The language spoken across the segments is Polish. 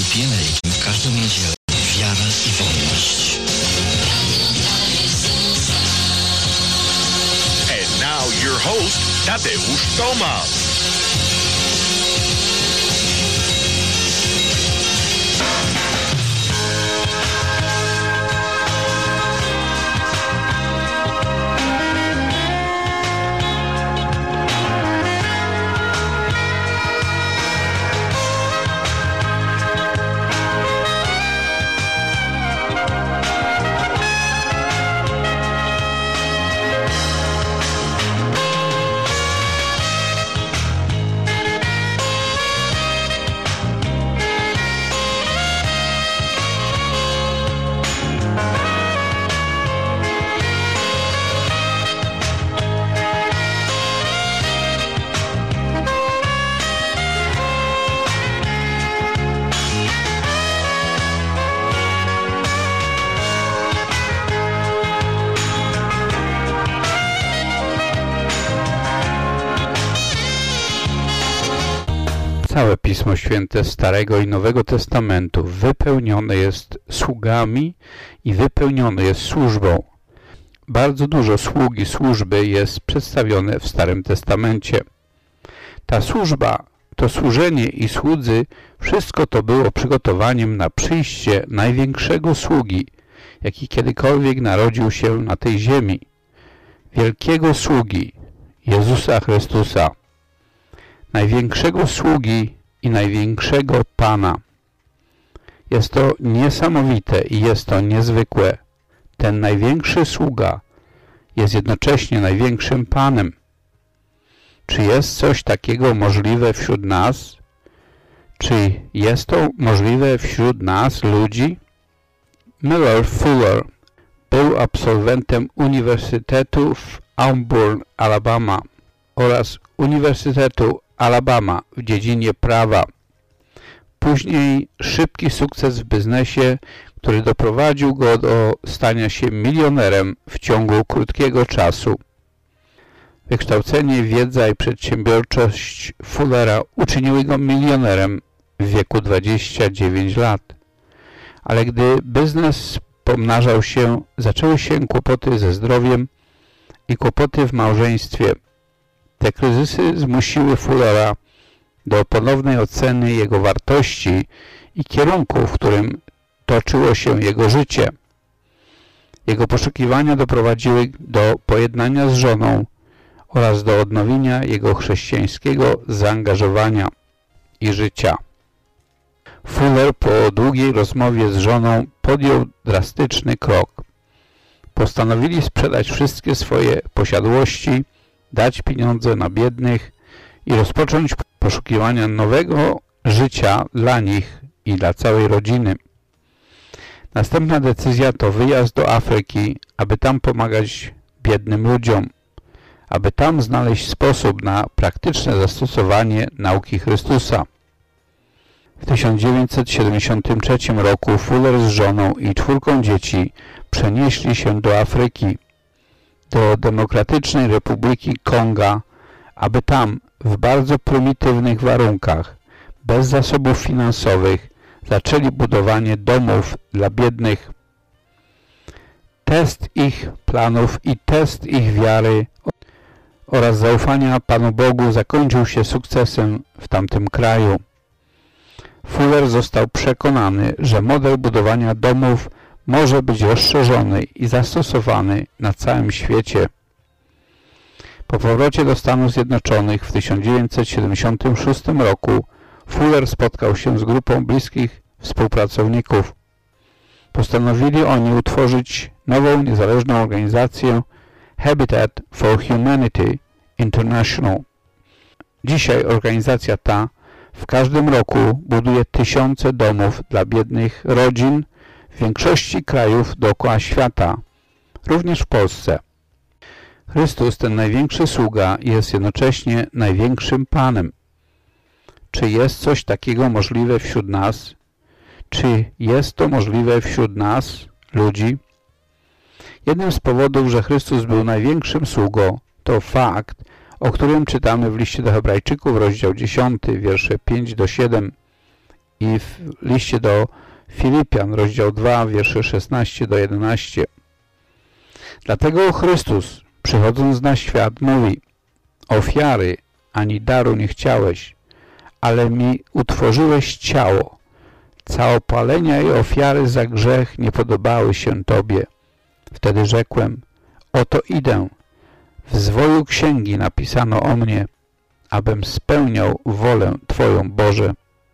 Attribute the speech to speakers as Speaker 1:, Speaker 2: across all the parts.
Speaker 1: Happy American w każdą niedzielę. Wiara i wolność.
Speaker 2: And now your host, Tadeusz Tomasz.
Speaker 3: Całe Pismo Święte Starego i Nowego Testamentu wypełnione jest sługami i wypełnione jest służbą. Bardzo dużo sługi, służby jest przedstawione w Starym Testamencie. Ta służba, to służenie i słudzy, wszystko to było przygotowaniem na przyjście największego sługi, jaki kiedykolwiek narodził się na tej ziemi. Wielkiego sługi, Jezusa Chrystusa. Największego sługi i największego Pana. Jest to niesamowite i jest to niezwykłe. Ten największy sługa jest jednocześnie największym Panem. Czy jest coś takiego możliwe wśród nas? Czy jest to możliwe wśród nas, ludzi? Millard Fuller był absolwentem Uniwersytetu w Auburn, Alabama oraz Uniwersytetu Alabama w dziedzinie prawa. Później szybki sukces w biznesie, który doprowadził go do stania się milionerem w ciągu krótkiego czasu. Wykształcenie, wiedza i przedsiębiorczość Fullera uczyniły go milionerem w wieku 29 lat. Ale gdy biznes pomnażał się, zaczęły się kłopoty ze zdrowiem i kłopoty w małżeństwie. Te kryzysy zmusiły Fullera do ponownej oceny jego wartości i kierunku, w którym toczyło się jego życie. Jego poszukiwania doprowadziły do pojednania z żoną oraz do odnowienia jego chrześcijańskiego zaangażowania i życia. Fuller po długiej rozmowie z żoną podjął drastyczny krok. Postanowili sprzedać wszystkie swoje posiadłości, dać pieniądze na biednych i rozpocząć poszukiwania nowego życia dla nich i dla całej rodziny. Następna decyzja to wyjazd do Afryki, aby tam pomagać biednym ludziom, aby tam znaleźć sposób na praktyczne zastosowanie nauki Chrystusa. W 1973 roku Fuller z żoną i 4 dzieci przenieśli się do Afryki, do Demokratycznej Republiki Konga, aby tam w bardzo prymitywnych warunkach, bez zasobów finansowych, zaczęli budowanie domów dla biednych. Test ich planów i test ich wiary oraz zaufania Panu Bogu zakończył się sukcesem w tamtym kraju. Fuller został przekonany, że model budowania domów może być rozszerzony i zastosowany na całym świecie. Po powrocie do Stanów Zjednoczonych w 1976 roku Fuller spotkał się z grupą bliskich współpracowników. Postanowili oni utworzyć nową, niezależną organizację Habitat for Humanity International. Dzisiaj organizacja ta w każdym roku buduje tysiące domów dla biednych rodzin w większości krajów dookoła świata, również w Polsce. Chrystus, ten największy sługa, jest jednocześnie największym Panem. Czy jest coś takiego możliwe wśród nas? Czy jest to możliwe wśród nas, ludzi? Jednym z powodów, że Chrystus był największym sługą, to fakt, o którym czytamy w liście do Hebrajczyków, rozdział 10, wiersze 5 do 7. i w liście do Filipian, rozdział 2, wiersze 16 do 11. Dlatego Chrystus, przychodząc na świat, mówi: ofiary ani daru nie chciałeś, ale mi utworzyłeś ciało. Całopalenia i ofiary za grzech nie podobały się Tobie. Wtedy rzekłem: oto idę. W zwoju księgi napisano o mnie, abym spełniał wolę Twoją, Boże.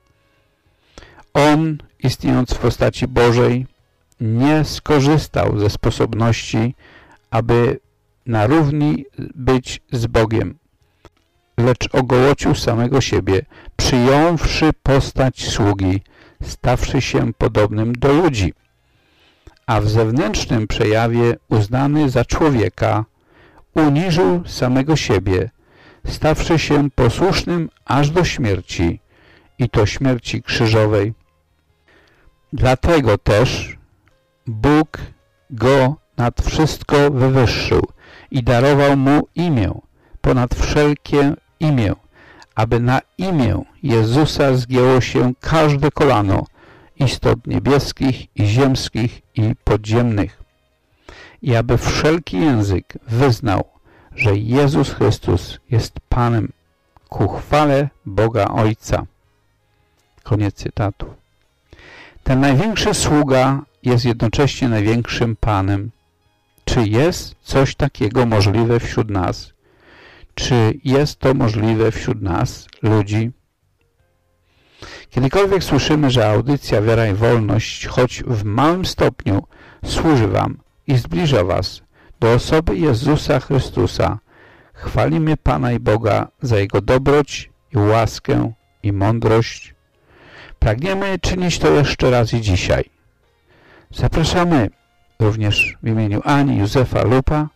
Speaker 3: On, istniejąc w postaci Bożej, nie skorzystał ze sposobności, aby na równi być z Bogiem, lecz ogołocił samego siebie, przyjąwszy postać sługi, stawszy się podobnym do ludzi, a w zewnętrznym przejawie uznany za człowieka, uniżył samego siebie, stawszy się posłusznym aż do śmierci, i to śmierci krzyżowej. Dlatego też Bóg go nad wszystko wywyższył i darował mu imię ponad wszelkie imię, aby na imię Jezusa zgięło się każde kolano istot niebieskich i ziemskich i podziemnych, i aby wszelki język wyznał, że Jezus Chrystus jest Panem, ku chwale Boga Ojca. Koniec cytatu. Ten największy sługa jest jednocześnie największym Panem. Czy jest coś takiego możliwe wśród nas? Czy jest to możliwe wśród nas, ludzi? Kiedykolwiek słyszymy, że audycja Wiara i Wolność, choć w małym stopniu, służy Wam i zbliża Was do osoby Jezusa Chrystusa, chwalimy Pana i Boga za Jego dobroć i łaskę i mądrość. Pragniemy czynić to jeszcze raz i dzisiaj. Zapraszamy również w imieniu Ani Józefa Lupa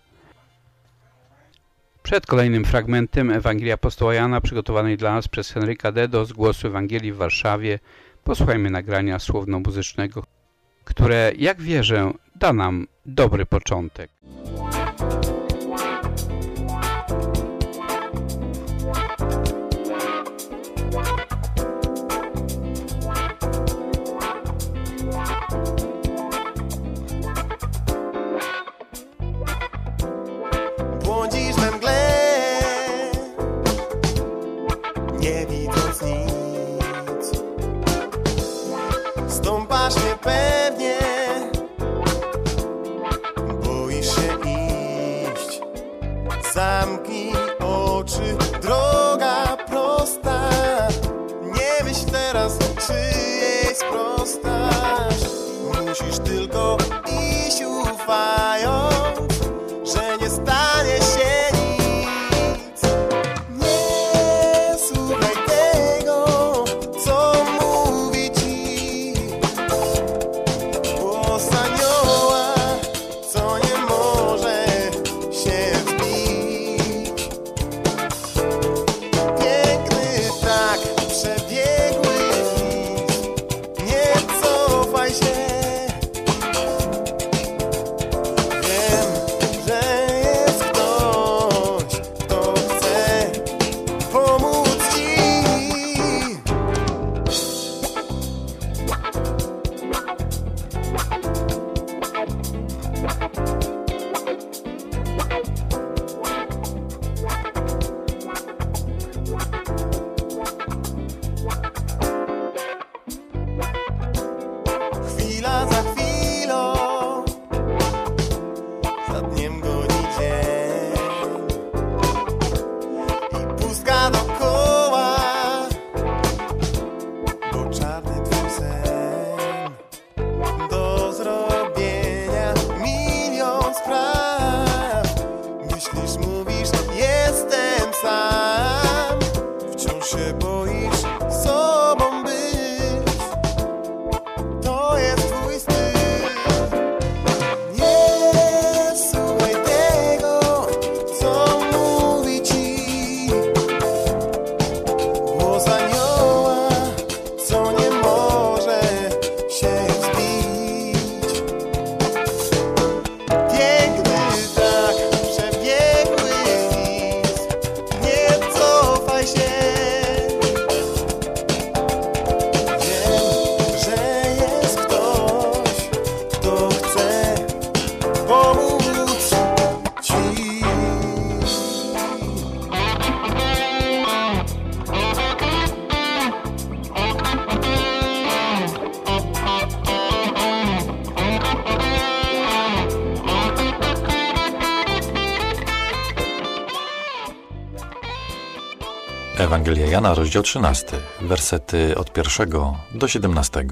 Speaker 3: przed kolejnym fragmentem Ewangelii Apostoła Jana, przygotowanej dla nas przez Henryka Dedo z Głosu Ewangelii w Warszawie. Posłuchajmy nagrania słowno-muzycznego, które, jak wierzę, da nam dobry początek.
Speaker 4: Błądzisz we mgle, nie widząc nic. Stąpasz niepewnie, boisz się iść. Zamknij oczy, droga prosta. Nie myśl teraz, czy jej sprostasz. Musisz tylko iść, ufając, że nie stanie się nic. Nie słuchaj tego, co mówi ci głos anioła, co nie może się zbić. Piękny tak, przebiegły list. Nie cofaj się,
Speaker 5: Ewangelia Jana, rozdział 13, wersety od 1 do 17.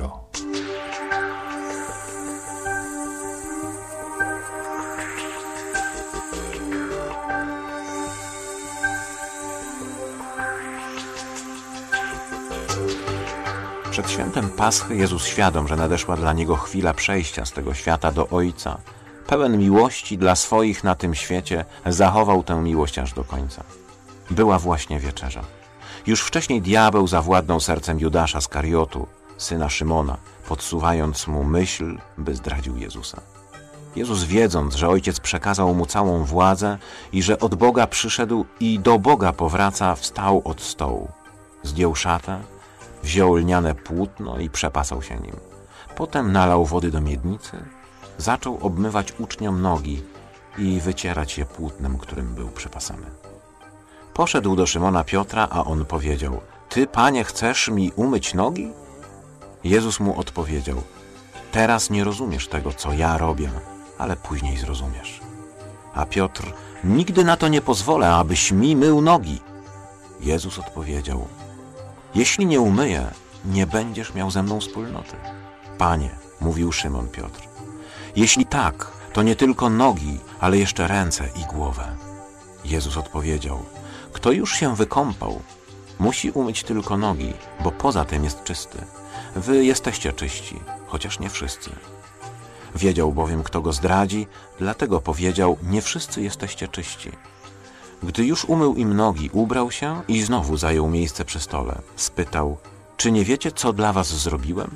Speaker 6: Przed świętem Paschy Jezus, świadom, że nadeszła dla Niego chwila przejścia z tego świata do Ojca, pełen miłości dla swoich na tym świecie, zachował tę miłość aż do końca. Była właśnie wieczerza. Już wcześniej diabeł zawładnął sercem Judasza z Kariotu, syna Szymona, podsuwając mu myśl, by zdradził Jezusa. Jezus, wiedząc, że Ojciec przekazał mu całą władzę i że od Boga przyszedł i do Boga powraca, wstał od stołu. Zdjął szatę, wziął lniane płótno i przepasał się nim. Potem nalał wody do miednicy, zaczął obmywać uczniom nogi i wycierać je płótnem, którym był przepasany. Poszedł do Szymona Piotra, a on powiedział: Ty, Panie, chcesz mi umyć nogi? Jezus mu odpowiedział: Teraz nie rozumiesz tego, co ja robię, ale później zrozumiesz. A Piotr: Nigdy na to nie pozwolę, abyś mi mył nogi. Jezus odpowiedział: Jeśli nie umyję, nie będziesz miał ze mną wspólnoty. Panie, mówił Szymon Piotr, jeśli tak, to nie tylko nogi, ale jeszcze ręce i głowę. Jezus odpowiedział: Kto już się wykąpał, musi umyć tylko nogi, bo poza tym jest czysty. Wy jesteście czyści, chociaż nie wszyscy. Wiedział bowiem, kto go zdradzi, dlatego powiedział: Nie wszyscy jesteście czyści. Gdy już umył im nogi, ubrał się i znowu zajął miejsce przy stole. Spytał: Czy nie wiecie, co dla was zrobiłem?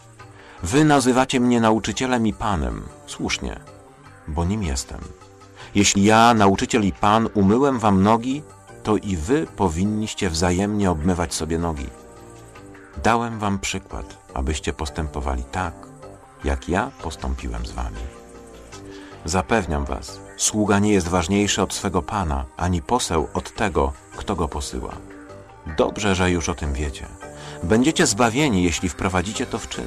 Speaker 6: Wy nazywacie mnie nauczycielem i Panem. Słusznie, bo nim jestem. Jeśli ja, nauczyciel i Pan, umyłem wam nogi, to i wy powinniście wzajemnie obmywać sobie nogi. Dałem wam przykład, abyście postępowali tak, jak ja postąpiłem z wami. Zapewniam was, sługa nie jest ważniejszy od swego Pana, ani poseł od tego, kto go posyła. Dobrze, że już o tym wiecie. Będziecie zbawieni, jeśli wprowadzicie to w czyn.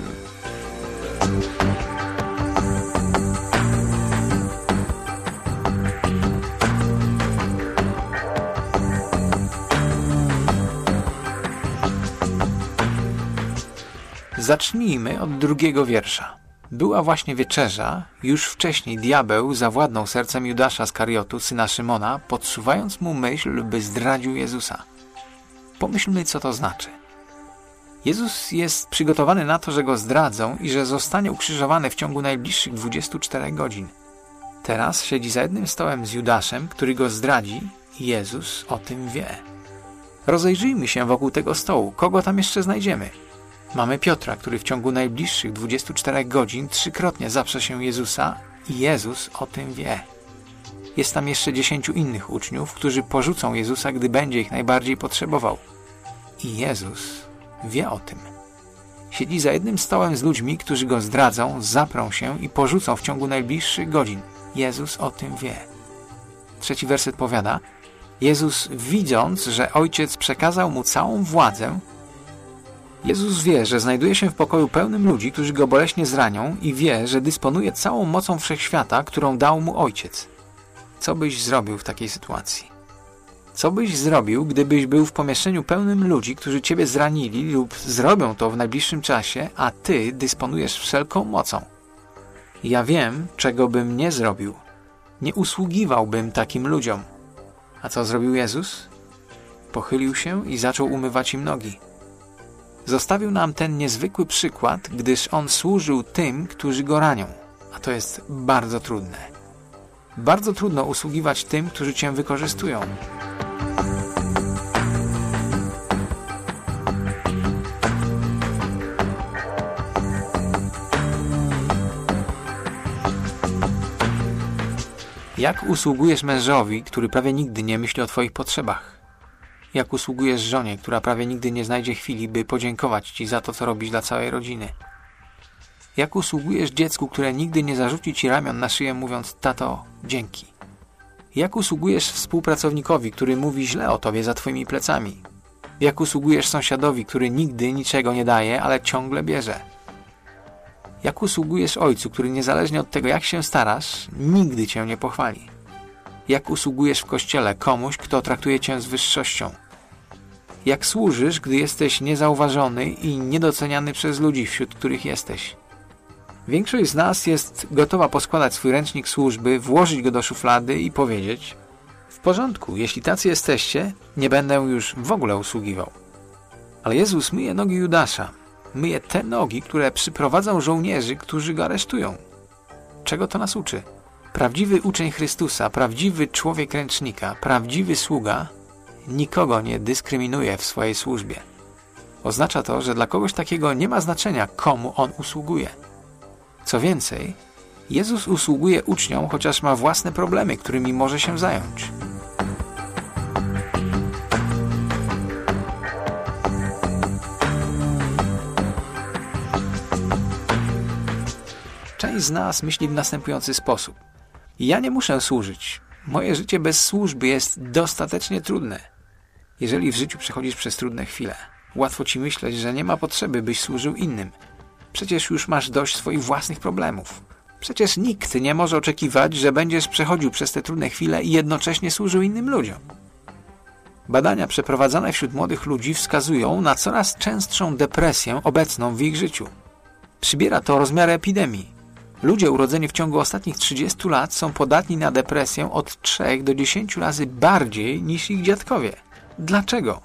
Speaker 7: Zacznijmy od 2 wiersza. Była właśnie wieczerza, już wcześniej diabeł zawładnął sercem Judasza z Kariotu, syna Szymona, podsuwając mu myśl, by zdradził Jezusa. Pomyślmy, co to znaczy. Jezus jest przygotowany na to, że go zdradzą i że zostanie ukrzyżowany w ciągu najbliższych 24 godzin. Teraz siedzi za jednym stołem z Judaszem, który go zdradzi i Jezus o tym wie. Rozejrzyjmy się wokół tego stołu. Kogo tam jeszcze znajdziemy? Mamy Piotra, który w ciągu najbliższych 24 godzin 3-krotnie zaprze się Jezusa i Jezus o tym wie. Jest tam jeszcze 10 innych uczniów, którzy porzucą Jezusa, gdy będzie ich najbardziej potrzebował. I Jezus wie o tym. Siedzi za jednym stołem z ludźmi, którzy go zdradzą, zaprą się i porzucą w ciągu najbliższych godzin. Jezus o tym wie. 3 werset powiada: Jezus, widząc, że Ojciec przekazał mu całą władzę, Jezus wie, że znajduje się w pokoju pełnym ludzi, którzy go boleśnie zranią i wie, że dysponuje całą mocą wszechświata, którą dał mu Ojciec. Co byś zrobił w takiej sytuacji? Co byś zrobił, gdybyś był w pomieszczeniu pełnym ludzi, którzy ciebie zranili lub zrobią to w najbliższym czasie, a ty dysponujesz wszelką mocą? Ja wiem, czego bym nie zrobił. Nie usługiwałbym takim ludziom. A co zrobił Jezus? Pochylił się i zaczął umywać im nogi. Zostawił nam ten niezwykły przykład, gdyż On służył tym, którzy Go ranią. A to jest bardzo trudne. Bardzo trudno usługiwać tym, którzy Cię wykorzystują. Jak usługujesz mężowi, który prawie nigdy nie myśli o Twoich potrzebach? Jak usługujesz żonie, która prawie nigdy nie znajdzie chwili, by podziękować Ci za to, co robisz dla całej rodziny? Jak usługujesz dziecku, które nigdy nie zarzuci Ci ramion na szyję, mówiąc: tato, dzięki? Jak usługujesz współpracownikowi, który mówi źle o Tobie za Twoimi plecami? Jak usługujesz sąsiadowi, który nigdy niczego nie daje, ale ciągle bierze? Jak usługujesz ojcu, który niezależnie od tego, jak się starasz, nigdy Cię nie pochwali? Jak usługujesz w kościele komuś, kto traktuje Cię z wyższością? Jak służysz, gdy jesteś niezauważony i niedoceniany przez ludzi, wśród których jesteś? Większość z nas jest gotowa poskładać swój ręcznik służby, włożyć go do szuflady i powiedzieć: w porządku, jeśli tacy jesteście, nie będę już w ogóle usługiwał. Ale Jezus myje nogi Judasza. Myje te nogi, które przyprowadzą żołnierzy, którzy go aresztują. Czego to nas uczy? Prawdziwy uczeń Chrystusa, prawdziwy człowiek ręcznika, prawdziwy sługa nikogo nie dyskryminuje w swojej służbie. Oznacza to, że dla kogoś takiego nie ma znaczenia, komu on usługuje. Co więcej, Jezus usługuje uczniom, chociaż ma własne problemy, którymi może się zająć. Część z nas myśli w następujący sposób: ja nie muszę służyć. Moje życie bez służby jest dostatecznie trudne. Jeżeli w życiu przechodzisz przez trudne chwile, łatwo ci myśleć, że nie ma potrzeby, byś służył innym. Przecież już masz dość swoich własnych problemów. Przecież nikt nie może oczekiwać, że będziesz przechodził przez te trudne chwile i jednocześnie służył innym ludziom. Badania przeprowadzane wśród młodych ludzi wskazują na coraz częstszą depresję obecną w ich życiu. Przybiera to rozmiary epidemii. Ludzie urodzeni w ciągu ostatnich 30 lat są podatni na depresję od 3 do 10 razy bardziej niż ich dziadkowie. Dlaczego?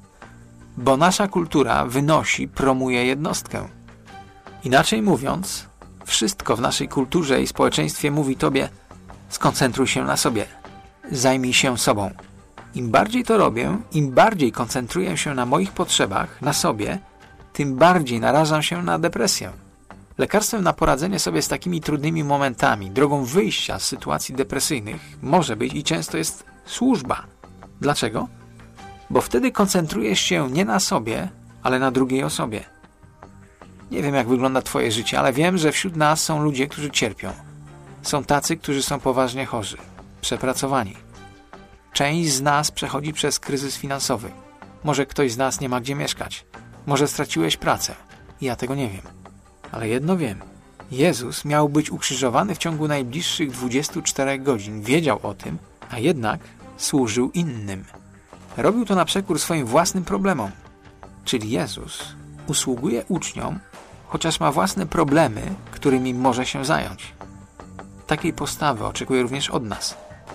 Speaker 7: Bo nasza kultura promuje jednostkę. Inaczej mówiąc, wszystko w naszej kulturze i społeczeństwie mówi tobie: skoncentruj się na sobie, zajmij się sobą. Im bardziej to robię, im bardziej koncentruję się na moich potrzebach, na sobie, tym bardziej narażam się na depresję. Lekarstwem na poradzenie sobie z takimi trudnymi momentami, drogą wyjścia z sytuacji depresyjnych może być i często jest służba. Dlaczego? Bo wtedy koncentrujesz się nie na sobie, ale na drugiej osobie. Nie wiem, jak wygląda twoje życie, ale wiem, że wśród nas są ludzie, którzy cierpią. Są tacy, którzy są poważnie chorzy, przepracowani. Część z nas przechodzi przez kryzys finansowy. Może ktoś z nas nie ma gdzie mieszkać. Może straciłeś pracę. Ja tego nie wiem. Ale jedno wiem. Jezus miał być ukrzyżowany w ciągu najbliższych 24 godzin. Wiedział o tym, a jednak służył innym. Robił to na przekór swoim własnym problemom. Czyli Jezus usługuje uczniom, chociaż ma własne problemy, którymi może się zająć. Takiej postawy oczekuje również od nas.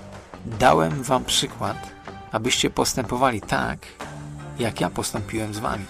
Speaker 7: Dałem wam przykład, abyście postępowali tak, jak ja postąpiłem z wami.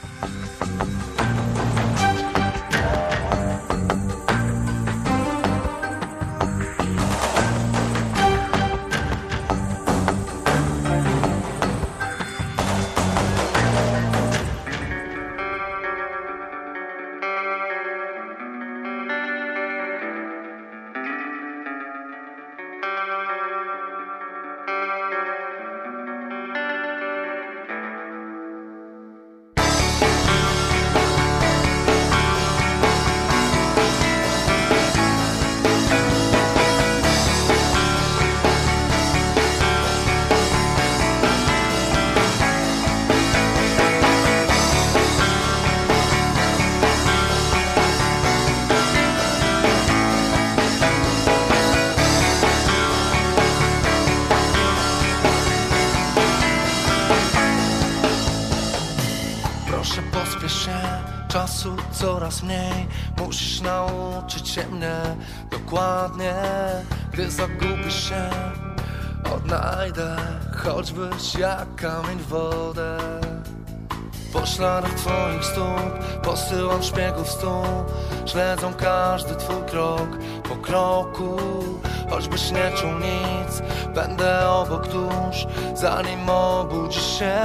Speaker 8: Czasu coraz mniej, musisz nauczyć się mnie dokładnie. Gdy zagubisz się, odnajdę, choćbyś jak kamień w wodę. Po śladach twoich stóp posyłam szpiegów stóp, śledzą każdy twój krok po kroku. Choćbyś nie czuł nic, będę obok tuż, zanim obudzisz się.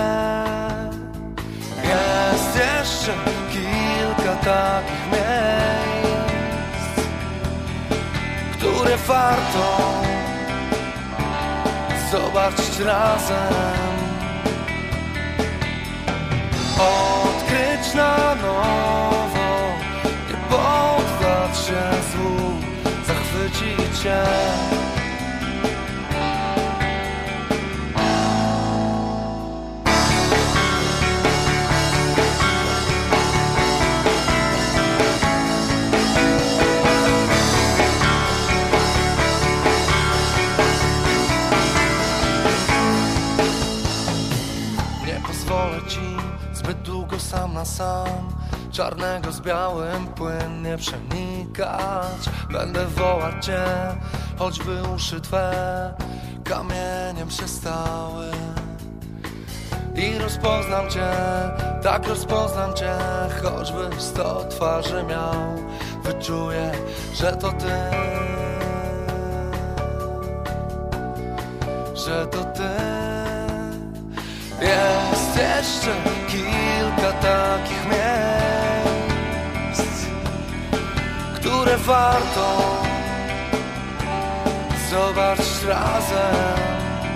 Speaker 8: Jest jeszcze kilka takich miejsc, które warto zobaczyć razem, odkryć na nowo, nie poddać się złu, zachwycić cię. sam, czarnego z białym płynnie przenikać. Będę wołać Cię, choćby uszy Twe kamieniem się stały. I rozpoznam Cię, tak rozpoznam Cię, choćby 100 twarzy miał. Wyczuję, że to Ty, że to Ty. Jest jeszcze kilka takich miejsc, które warto zobaczyć razem,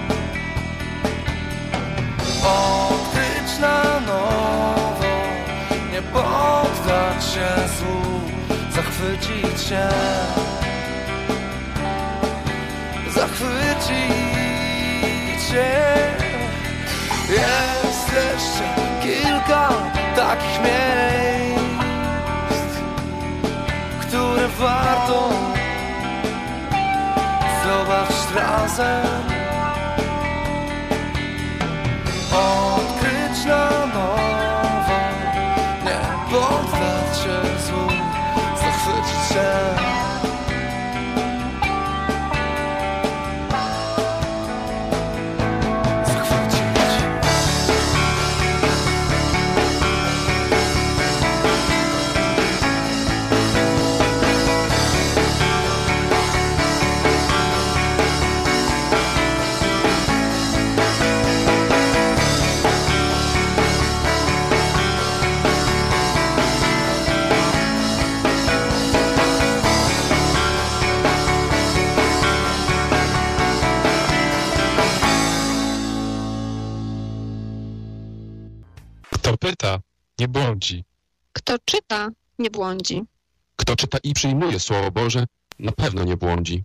Speaker 8: odkryć na nowo, nie poddać się złu, zachwycić się, zachwycić się. Jest jeszcze kilka takich miejsc, które warto zobaczyć razem, odkryć na nowo, nie poddać się złu, zachwycić się.
Speaker 9: Kto pyta, nie błądzi.
Speaker 10: Kto czyta, nie błądzi.
Speaker 9: Kto czyta i przyjmuje Słowo Boże, na pewno nie błądzi.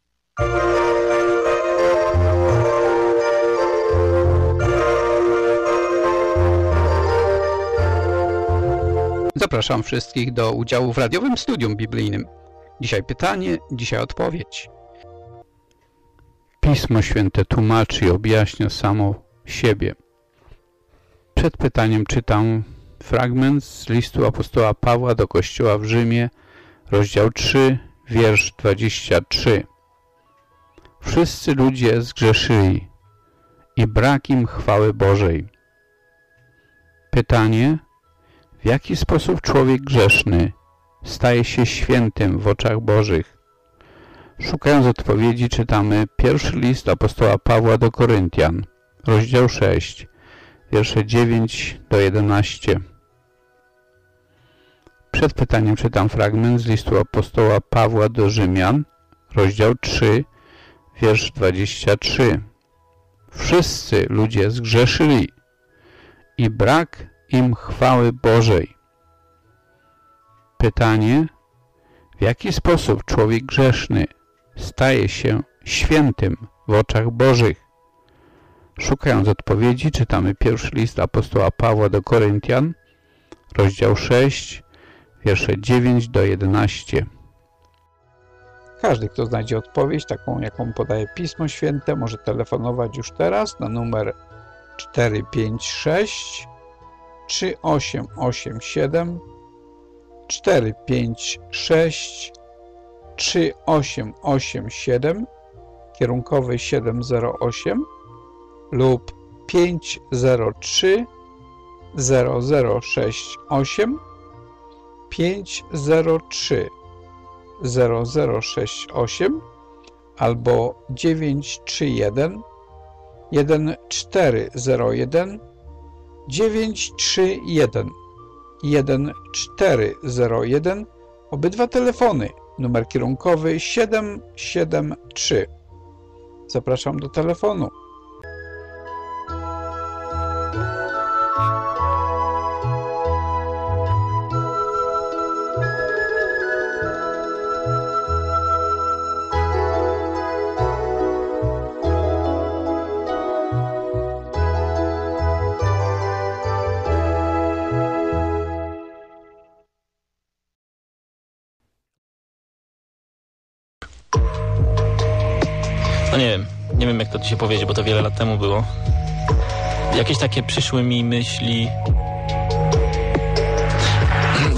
Speaker 3: Zapraszam wszystkich do udziału w radiowym studium biblijnym. Dzisiaj pytanie, dzisiaj odpowiedź. Pismo Święte tłumaczy i objaśnia samo siebie. Przed pytaniem czytam fragment z listu apostoła Pawła do Kościoła w Rzymie, rozdział 3, wiersz 23. Wszyscy ludzie zgrzeszyli i brak im chwały Bożej. Pytanie, w jaki sposób człowiek grzeszny staje się świętym w oczach Bożych? Szukając odpowiedzi czytamy pierwszy list apostoła Pawła do Koryntian, rozdział 6, wiersze 9 do 11. Przed pytaniem czytam fragment z listu apostoła Pawła do Rzymian, rozdział 3, wiersz 23. Wszyscy ludzie zgrzeszyli i brak im chwały Bożej. Pytanie, w jaki sposób człowiek grzeszny staje się świętym w oczach Bożych? Szukając odpowiedzi czytamy pierwszy list apostoła Pawła do Koryntian, rozdział 6, wiersze 9 do 11. Każdy, kto znajdzie odpowiedź, taką jaką podaje Pismo Święte, może telefonować już teraz na numer 456 3887 456 3887 kierunkowy 708 lub 503 0068 503 0068 albo 931 1401 931 1401. Obydwa telefony, numer kierunkowy 773. Zapraszam do telefonu.
Speaker 11: No nie wiem jak to ci się powiedzieć, bo to wiele lat temu było. Jakieś takie przyszły mi myśli,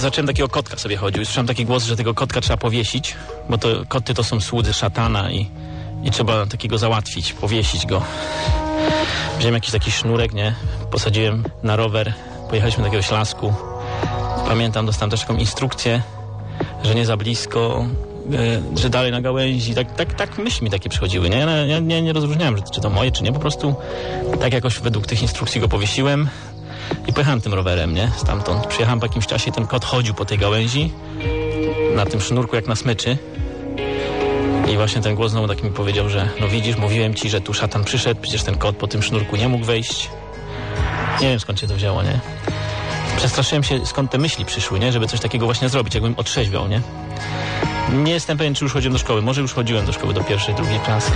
Speaker 11: zacząłem takiego kotka sobie chodził. Słyszałem taki głos, że tego kotka trzeba powiesić, bo to koty to są słudzy szatana i trzeba takiego załatwić, powiesić go. Wziąłem jakiś taki sznurek, nie? Posadziłem na rower, pojechaliśmy do jakiegoś lasku. Pamiętam, dostałem też taką instrukcję, że nie za blisko, że dalej na gałęzi. Tak myśli mi takie przychodziły, nie? Ja nie rozróżniałem, czy to moje, czy nie. Po prostu tak jakoś według tych instrukcji go powiesiłem i pojechałem tym rowerem, nie? Stamtąd. Przyjechałem po jakimś czasie, ten kot chodził po tej gałęzi na tym sznurku jak na smyczy. I właśnie ten głos znowu tak mi powiedział, że no widzisz, mówiłem ci, że tu szatan przyszedł, przecież ten kot po tym sznurku nie mógł wejść. Nie wiem, skąd się to wzięło, nie? Przestraszyłem się, skąd te myśli przyszły, nie? Żeby coś takiego właśnie zrobić, jakbym otrzeźwiał, nie? Nie jestem pewien, czy już chodziłem do szkoły. Może już chodziłem do szkoły do pierwszej, drugiej klasy.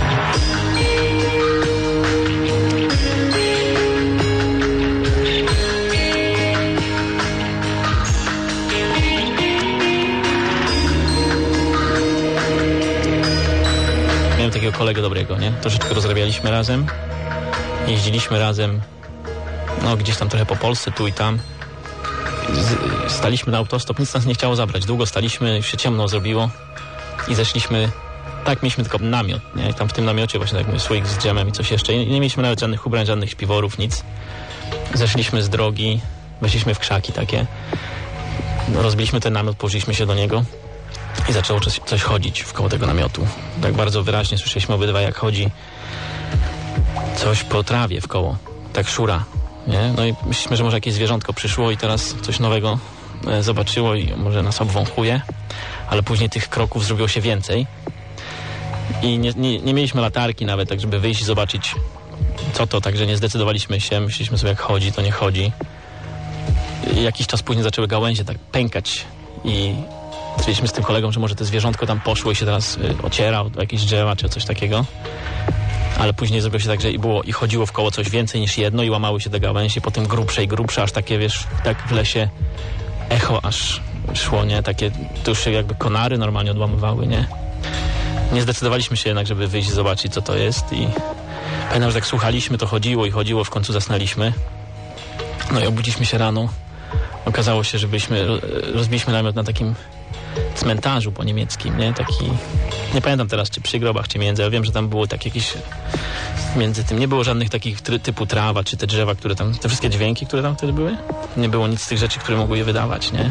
Speaker 11: Miałem takiego kolegę dobrego, nie? Troszeczkę rozrabialiśmy razem. Jeździliśmy razem, no gdzieś tam trochę po Polsce, tu i tam. Staliśmy na autostop, nic nas nie chciało zabrać. Długo staliśmy, się ciemno zrobiło i zeszliśmy, tak mieliśmy tylko namiot, nie? Tam w tym namiocie właśnie tak mówię, słoik z dżemem i coś jeszcze. I nie mieliśmy nawet żadnych ubrań, żadnych śpiworów, nic. Zeszliśmy z drogi, weszliśmy w krzaki takie. Rozbiliśmy ten namiot, położyliśmy się do niego i zaczęło coś chodzić wkoło tego namiotu. Tak bardzo wyraźnie słyszeliśmy obydwaj, jak chodzi coś po trawie wkoło, tak szura. Nie? No i myśleliśmy, że może jakieś zwierzątko przyszło i teraz coś nowego zobaczyło i może nas obwąchuje, ale później tych kroków zrobiło się więcej i nie mieliśmy latarki nawet, tak żeby wyjść i zobaczyć co to, także nie zdecydowaliśmy się, myśleliśmy sobie jak chodzi, to nie chodzi. I jakiś czas później zaczęły gałęzie tak pękać i stwierdziliśmy z tym kolegą, że może to zwierzątko tam poszło i się teraz ociera o jakieś drzewa czy o coś takiego. Ale później zrobiło się tak, że i chodziło wkoło coś więcej niż jedno i łamały się te gałęzie, potem grubsze i grubsze, aż takie, wiesz, tak w lesie echo aż szło, nie? Takie, to już się jakby konary normalnie odłamywały, nie? Nie zdecydowaliśmy się jednak, żeby wyjść i zobaczyć, co to jest i pamiętam, że tak słuchaliśmy, to chodziło, w końcu zasnęliśmy. No i obudziliśmy się rano. Okazało się, że rozbiliśmy namiot na takim cmentarzu po niemieckim, nie? Taki, nie pamiętam teraz, czy przy grobach, czy między, ale wiem, że tam było tak jakieś między tym, nie było żadnych takich typu trawa, czy te drzewa, które tam, te wszystkie dźwięki, które tam wtedy były, nie było nic z tych rzeczy, które mogły je wydawać, nie?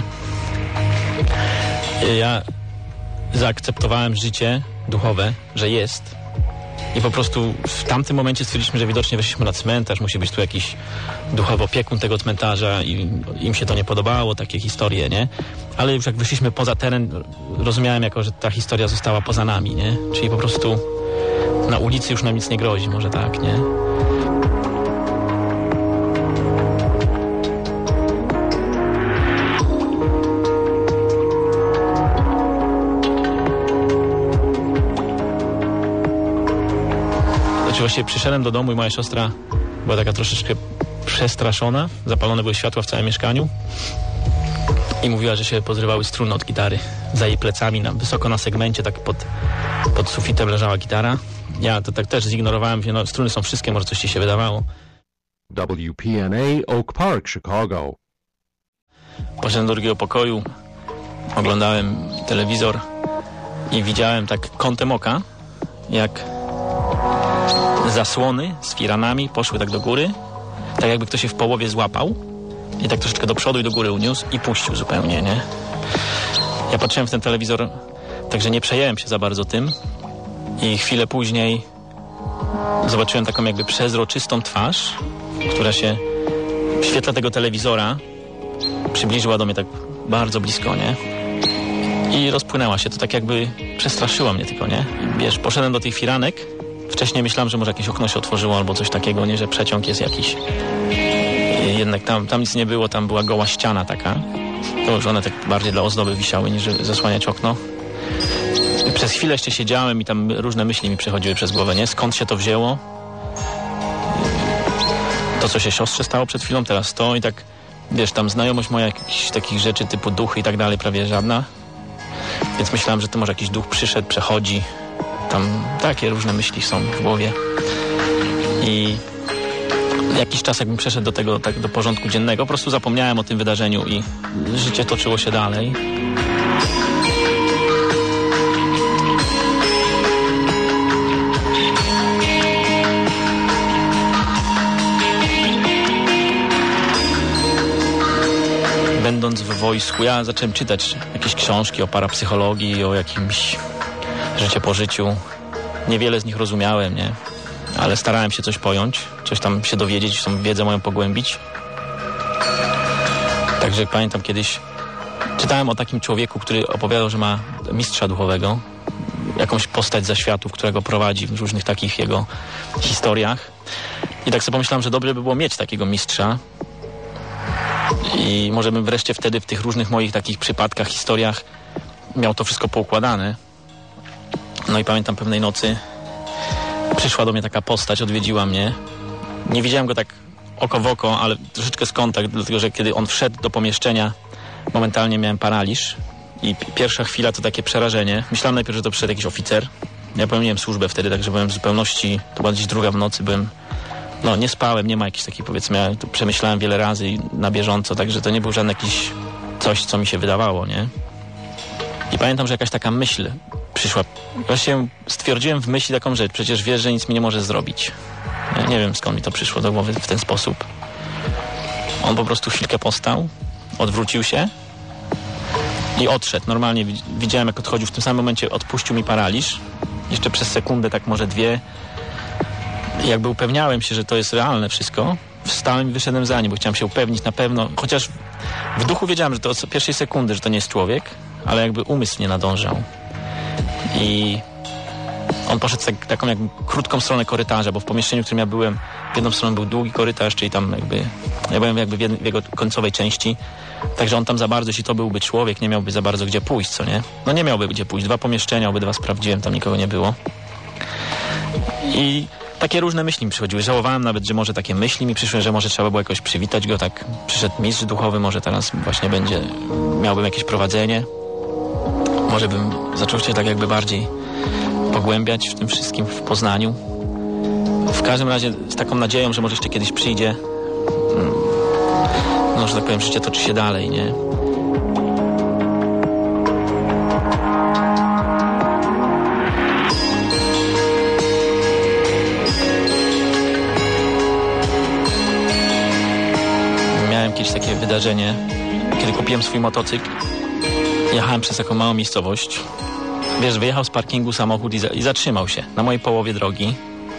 Speaker 11: Ja zaakceptowałem życie duchowe, że jest i po prostu w tamtym momencie stwierdziliśmy, że widocznie weszliśmy na cmentarz, musi być tu jakiś duchowy opiekun tego cmentarza i im się to nie podobało, takie historie, nie? Ale już jak wyszliśmy poza teren, rozumiałem jako, że ta historia została poza nami, nie? Czyli po prostu na ulicy już nam nic nie grozi, może tak, nie? Właściwie przyszedłem do domu i moja siostra była taka troszeczkę przestraszona. Zapalone były światła w całym mieszkaniu i mówiła, że się pozrywały struny od gitary. Za jej plecami, wysoko na segmencie, tak pod sufitem leżała gitara. Ja to tak też zignorowałem, no, struny są wszystkie, może coś ci się wydawało.
Speaker 12: WPNA Oak Park, Chicago.
Speaker 11: Poszedłem do drugiego pokoju, oglądałem telewizor i widziałem tak kątem oka, jak zasłony z firanami poszły tak do góry, tak jakby ktoś się w połowie złapał i tak troszeczkę do przodu i do góry uniósł i puścił zupełnie, nie? Ja patrzyłem w ten telewizor, także nie przejęłem się za bardzo tym i chwilę później zobaczyłem taką jakby przezroczystą twarz, która się w świetle tego telewizora przybliżyła do mnie tak bardzo blisko, nie? I rozpłynęła się, to tak jakby przestraszyło mnie tylko, nie? I wiesz, poszedłem do tych firanek. Wcześniej myślałem, że może jakieś okno się otworzyło albo coś takiego, nie, że przeciąg jest jakiś. Jednak tam nic nie było, tam była goła ściana taka. To już one tak bardziej dla ozdoby wisiały, niż zasłaniać okno. Przez chwilę jeszcze siedziałem i tam różne myśli mi przechodziły przez głowę, nie? Skąd się to wzięło? To, co się siostrze stało przed chwilą, teraz to i tak, wiesz, tam znajomość moja jakichś takich rzeczy typu duchy i tak dalej prawie żadna. Więc myślałem, że to może jakiś duch przyszedł, przechodzi. Tam takie różne myśli są w głowie. I jakiś czas jakbym przeszedł do tego, tak do porządku dziennego, po prostu zapomniałem o tym wydarzeniu i życie toczyło się dalej. Będąc w wojsku, ja zacząłem czytać jakieś książki o parapsychologii, o jakimś życie po życiu. Niewiele z nich rozumiałem, nie? Ale starałem się coś pojąć, coś tam się dowiedzieć, tą wiedzę moją pogłębić. Także pamiętam kiedyś, czytałem o takim człowieku, który opowiadał, że ma mistrza duchowego, jakąś postać zaświatów, którego prowadzi w różnych takich jego historiach. I tak sobie pomyślałem, że dobrze by było mieć takiego mistrza. I może bym wreszcie wtedy w tych różnych moich takich przypadkach, historiach miał to wszystko poukładane. No i pamiętam pewnej nocy przyszła do mnie taka postać, odwiedziła mnie. Nie widziałem go tak oko w oko, ale troszeczkę z kontakt, dlatego że kiedy on wszedł do pomieszczenia, momentalnie miałem paraliż i pierwsza chwila to takie przerażenie. Myślałem najpierw, że to przyszedł jakiś oficer. Ja pełniłem służbę wtedy, także byłem w zupełności, to była gdzieś 2 w nocy, nie spałem, nie ma jakiejś takiej, powiedzmy, ja to przemyślałem wiele razy i na bieżąco, także to nie był żaden jakiś coś, co mi się wydawało, nie? I pamiętam, że jakaś taka myśl przyszła. Właśnie stwierdziłem w myśli taką rzecz, przecież wiesz, że nic mi nie może zrobić. Ja nie wiem, skąd mi to przyszło do głowy w ten sposób. On po prostu chwilkę postał, odwrócił się i odszedł. Normalnie widziałem, jak odchodził. W tym samym momencie odpuścił mi paraliż. Jeszcze przez sekundę, tak może 2. Jakby upewniałem się, że to jest realne wszystko. Wstałem i wyszedłem za nim, bo chciałem się upewnić na pewno. Chociaż w duchu wiedziałem, że to od pierwszej sekundy, że to nie jest człowiek, ale jakby umysł nie nadążał. I on poszedł taką jakby krótką stronę korytarza, bo w pomieszczeniu, w którym ja byłem, w jedną stronę był długi korytarz, czyli tam jakby, ja byłem jakby w jego końcowej części, także on tam za bardzo, jeśli to byłby człowiek, nie miałby za bardzo gdzie pójść, co nie? No nie miałby gdzie pójść, 2 pomieszczenia, obydwa sprawdziłem, tam nikogo nie było. I takie różne myśli mi przychodziły. Żałowałem nawet, że może takie myśli mi przyszły, że może trzeba było jakoś przywitać go, tak przyszedł mistrz duchowy, może teraz właśnie miałbym jakieś prowadzenie. Może bym zaczął się tak jakby bardziej pogłębiać w tym wszystkim, w poznaniu. W każdym razie z taką nadzieją, że może jeszcze kiedyś przyjdzie, no, że tak powiem, życie toczy się dalej, nie? Miałem kiedyś takie wydarzenie, kiedy kupiłem swój motocykl. Jechałem przez taką małą miejscowość. Wiesz, wyjechał z parkingu samochód i zatrzymał się na mojej połowie drogi.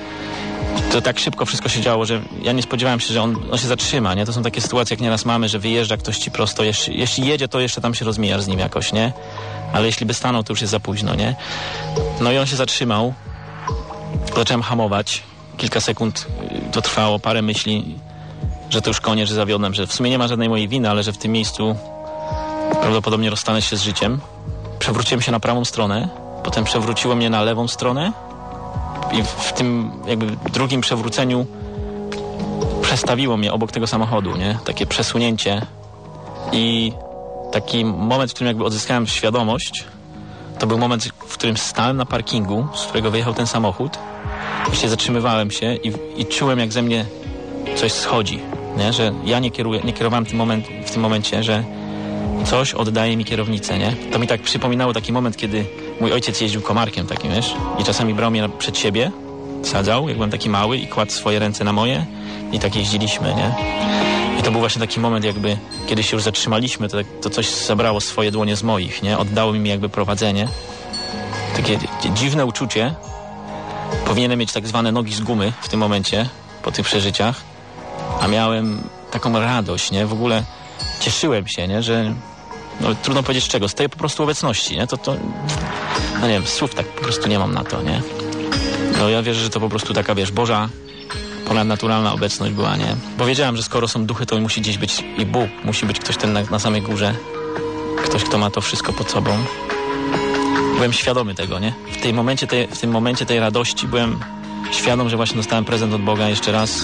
Speaker 11: To tak szybko wszystko się działo, że ja nie spodziewałem się, że on się zatrzyma, nie? To są takie sytuacje, jak nieraz mamy, że wyjeżdża ktoś ci prosto. Jeśli jedzie, to jeszcze tam się rozmijasz z nim jakoś, nie? Ale jeśli by stanął, to już jest za późno, nie? No i on się zatrzymał. Zacząłem hamować. Kilka sekund to trwało, parę myśli, że to już koniec, że zawiodłem, że w sumie nie ma żadnej mojej winy, ale że w tym miejscu prawdopodobnie rozstanę się z życiem. Przewróciłem się na prawą stronę, potem przewróciło mnie na lewą stronę i w tym jakby drugim przewróceniu przestawiło mnie obok tego samochodu, nie? Takie przesunięcie i taki moment, w którym jakby odzyskałem świadomość, to był moment, w którym stałem na parkingu, z którego wyjechał ten samochód. Właściwie zatrzymywałem się i czułem, jak ze mnie coś schodzi, nie? Że ja nie kierowałem w tym momencie, że coś oddaje mi kierownicę, nie? To mi tak przypominało taki moment, kiedy mój ojciec jeździł komarkiem takim, wiesz? I czasami brał mnie przed siebie, sadzał, jak byłem taki mały i kładł swoje ręce na moje i tak jeździliśmy, nie? I to był właśnie taki moment, jakby kiedy się już zatrzymaliśmy, to coś zabrało swoje dłonie z moich, nie? Oddało mi jakby prowadzenie. Takie dziwne uczucie. Powinienem mieć tak zwane nogi z gumy w tym momencie, po tych przeżyciach, a miałem taką radość, nie? W ogóle cieszyłem się, nie? Że no, trudno powiedzieć z czego, z tej po prostu obecności, nie? No nie wiem, słów tak po prostu nie mam na to, nie? No ja wierzę, że to po prostu taka, wiesz, Boża, ponadnaturalna obecność była, nie? Bo wiedziałem, że skoro są duchy, to musi gdzieś być i Bóg, musi być ktoś ten na samej górze, ktoś, kto ma to wszystko pod sobą. Byłem świadomy tego, nie? W tym momencie tej radości byłem świadom, że właśnie dostałem prezent od Boga jeszcze raz,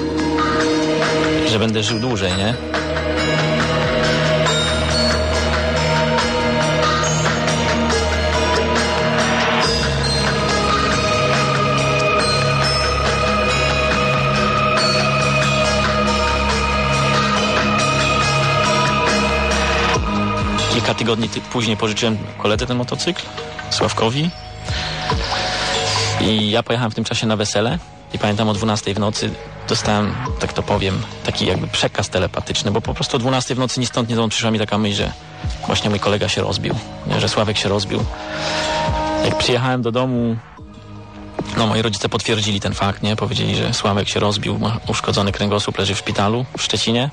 Speaker 11: że będę żył dłużej, nie? tygodnie później pożyczyłem koledze ten motocykl, Sławkowi. I ja pojechałem w tym czasie na wesele i pamiętam o 12 w nocy dostałem, tak to powiem, taki jakby przekaz telepatyczny, bo po prostu o 12 w nocy ni stąd, ni stąd przyszła mi taka myśl, że właśnie mój kolega się rozbił, nie? Że Sławek się rozbił. Jak przyjechałem do domu, no moi rodzice potwierdzili ten fakt, nie? Powiedzieli, że Sławek się rozbił, ma uszkodzony kręgosłup, leży w szpitalu w Szczecinie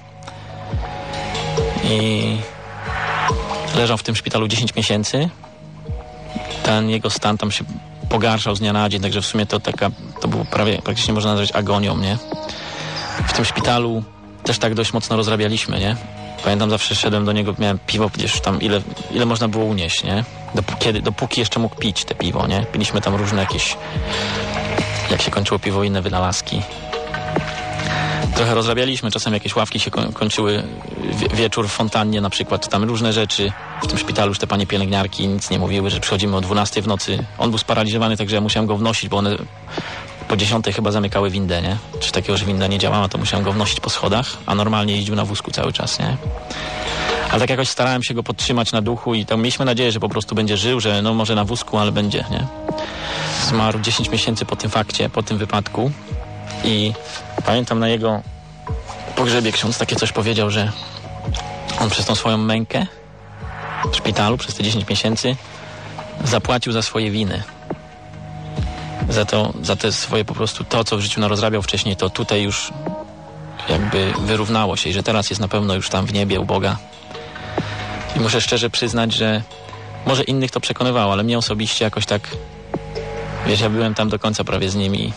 Speaker 11: i leżał w tym szpitalu 10 miesięcy. Ten jego stan tam się pogarszał z dnia na dzień, także w sumie to było praktycznie można nazwać agonią, nie? W tym szpitalu też tak dość mocno rozrabialiśmy, nie? Pamiętam, zawsze szedłem do niego, miałem piwo gdzieś tam, ile można było unieść, nie? Dopóki jeszcze mógł pić te piwo, nie? Piliśmy tam różne jakieś, jak się kończyło piwo, inne wynalazki. Trochę rozrabialiśmy, czasem jakieś ławki się kończyły, wieczór w fontannie na przykład, tam różne rzeczy. W tym szpitalu już te panie pielęgniarki nic nie mówiły, że przychodzimy o 12 w nocy. On był sparaliżowany, także ja musiałem go wnosić, bo one po 10 chyba zamykały windę, nie? Czy takiego, że winda nie działała, to musiałem go wnosić po schodach, a normalnie jeździł na wózku cały czas, nie? Ale tak jakoś starałem się go podtrzymać na duchu i tam mieliśmy nadzieję, że po prostu będzie żył, że no może na wózku, ale będzie, nie? Zmarł 10 miesięcy po tym fakcie, po tym wypadku i pamiętam na jego pogrzebie ksiądz takie coś powiedział, że on przez tą swoją mękę w szpitalu przez te 10 miesięcy zapłacił za swoje winy. Za te swoje po prostu to, co w życiu narozrabiał wcześniej, to tutaj już jakby wyrównało się i że teraz jest na pewno już tam w niebie u Boga. I muszę szczerze przyznać, że może innych to przekonywało, ale mnie osobiście jakoś tak, wiesz, ja byłem tam do końca prawie z nimi.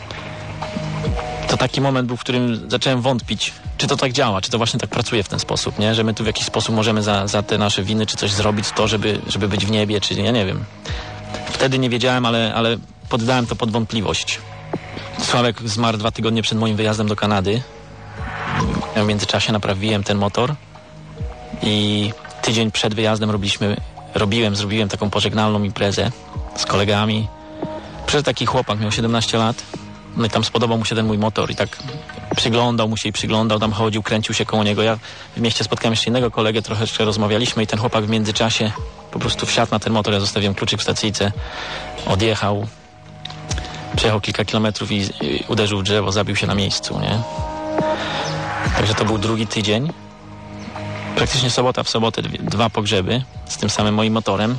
Speaker 11: To taki moment był, w którym zacząłem wątpić, czy to tak działa, czy to właśnie tak pracuje w ten sposób, nie? Że my tu w jakiś sposób możemy za te nasze winy, czy coś zrobić to, żeby być w niebie, czy ja nie wiem. Wtedy nie wiedziałem, ale poddałem to pod wątpliwość. Sławek zmarł 2 tygodnie przed moim wyjazdem do Kanady. Ja w międzyczasie naprawiłem ten motor i tydzień przed wyjazdem zrobiłem taką pożegnalną imprezę z kolegami. Przyszedł taki chłopak, miał 17 lat. No i tam spodobał mu się ten mój motor i tak przyglądał mu się i przyglądał, tam chodził, kręcił się koło niego. Ja w mieście spotkałem jeszcze innego kolegę, trochę jeszcze rozmawialiśmy i ten chłopak w międzyczasie po prostu wsiadł na ten motor, ja zostawiłem kluczyk w stacyjce, odjechał, przejechał kilka kilometrów i uderzył w drzewo, zabił się na miejscu, nie? Także to był drugi tydzień. Praktycznie sobota w sobotę 2 pogrzeby z tym samym moim motorem.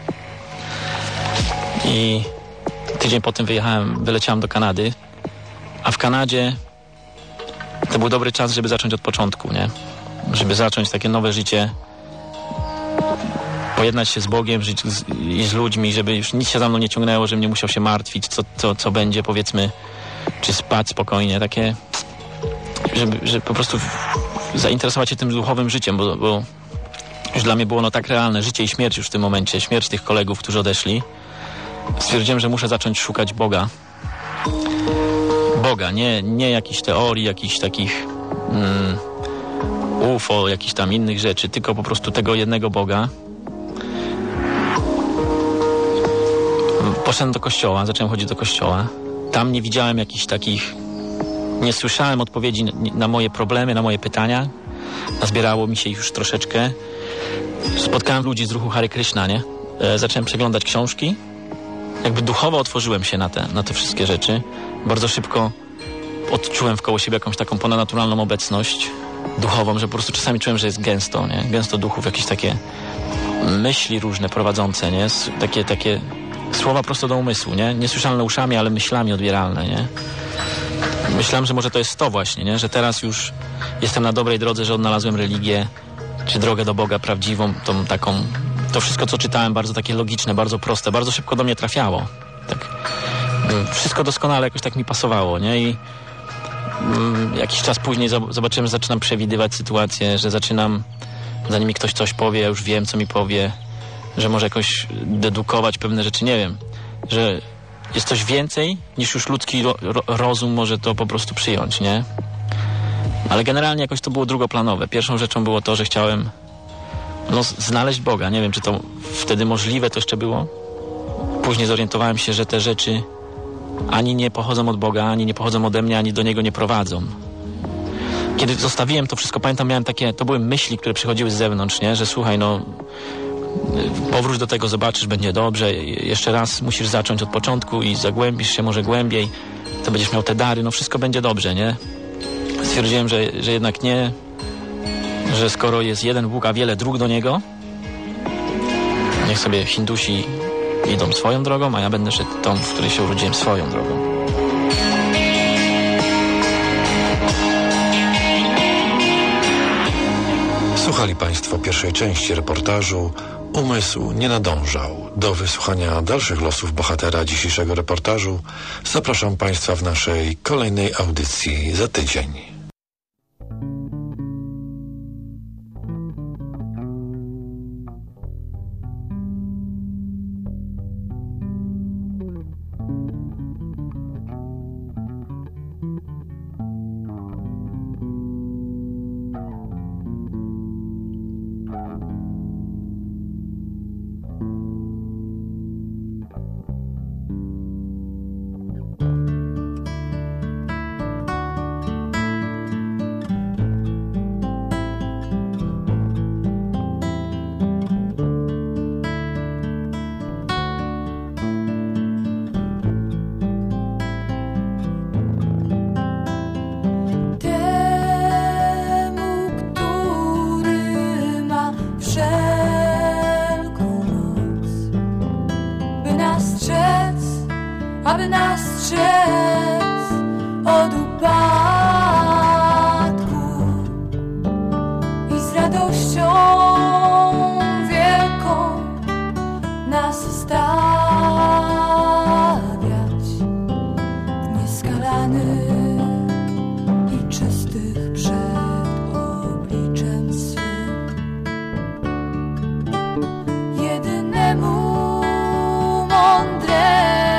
Speaker 11: I tydzień po tym wyleciałem do Kanady, a w Kanadzie to był dobry czas, żeby zacząć od początku, nie? Żeby zacząć takie nowe życie, pojednać się z Bogiem, żyć z ludźmi, żeby już nic się za mną nie ciągnęło, żebym nie musiał się martwić, co będzie, powiedzmy, czy spać spokojnie, takie, żeby po prostu zainteresować się tym duchowym życiem, bo już dla mnie było ono tak realne, życie i śmierć już w tym momencie, śmierć tych kolegów, którzy odeszli. Stwierdziłem, że muszę zacząć szukać Boga. Boga, nie jakichś teorii, jakichś takich UFO, jakichś tam innych rzeczy, tylko po prostu tego jednego Boga. Poszedłem do kościoła, zacząłem chodzić do kościoła. Tam nie widziałem jakichś takich, nie słyszałem odpowiedzi na moje problemy, na moje pytania. Nazbierało mi się ich już troszeczkę. Spotkałem ludzi z ruchu Hare Krishna, nie? Zacząłem przeglądać książki. Jakby duchowo otworzyłem się na te wszystkie rzeczy. Bardzo szybko odczułem wkoło siebie jakąś taką ponadnaturalną obecność duchową, że po prostu czasami czułem, że jest gęsto, nie? Gęsto duchów, jakieś takie myśli różne prowadzące, nie? Takie słowa prosto do umysłu, nie? Niesłyszalne uszami, ale myślami odbieralne, nie? Myślałem, że może to jest to właśnie, nie? Że teraz już jestem na dobrej drodze, że odnalazłem religię, czy drogę do Boga prawdziwą, tą taką. To wszystko, co czytałem, bardzo takie logiczne, bardzo proste, bardzo szybko do mnie trafiało. Tak, wszystko doskonale jakoś tak mi pasowało, nie? I jakiś czas później zobaczyłem, że zaczynam przewidywać sytuację, że zaczynam, zanim mi ktoś coś powie, ja już wiem, co mi powie, że może jakoś dedukować pewne rzeczy, nie wiem, że jest coś więcej, niż już ludzki rozum może to po prostu przyjąć, nie? Ale generalnie jakoś to było drugoplanowe. Pierwszą rzeczą było to, że chciałem znaleźć Boga. Nie wiem, czy to wtedy możliwe to jeszcze było. Później zorientowałem się, że te rzeczy ani nie pochodzą od Boga, ani nie pochodzą ode mnie, ani do Niego nie prowadzą. Kiedy zostawiłem to wszystko, pamiętam, miałem takie, to były myśli, które przychodziły z zewnątrz, nie? Że słuchaj, powróć do tego, zobaczysz, będzie dobrze, jeszcze raz musisz zacząć od początku i zagłębisz się może głębiej, to będziesz miał te dary, no wszystko będzie dobrze, nie? Stwierdziłem, że jednak nie, że skoro jest jeden Bóg, a wiele dróg do Niego, niech sobie Hindusi idą swoją drogą, a ja będę szedł tą, w której się urodziłem, swoją drogą.
Speaker 12: Słuchali Państwo pierwszej części reportażu Umysł nie nadążał. Do wysłuchania dalszych losów bohatera dzisiejszego reportażu zapraszam Państwa w naszej kolejnej audycji za tydzień.
Speaker 13: Aby nas strzec od upadku i z radością wielką nas stawiać nieskalanych i czystych przed obliczem swym. Jedynemu mądremu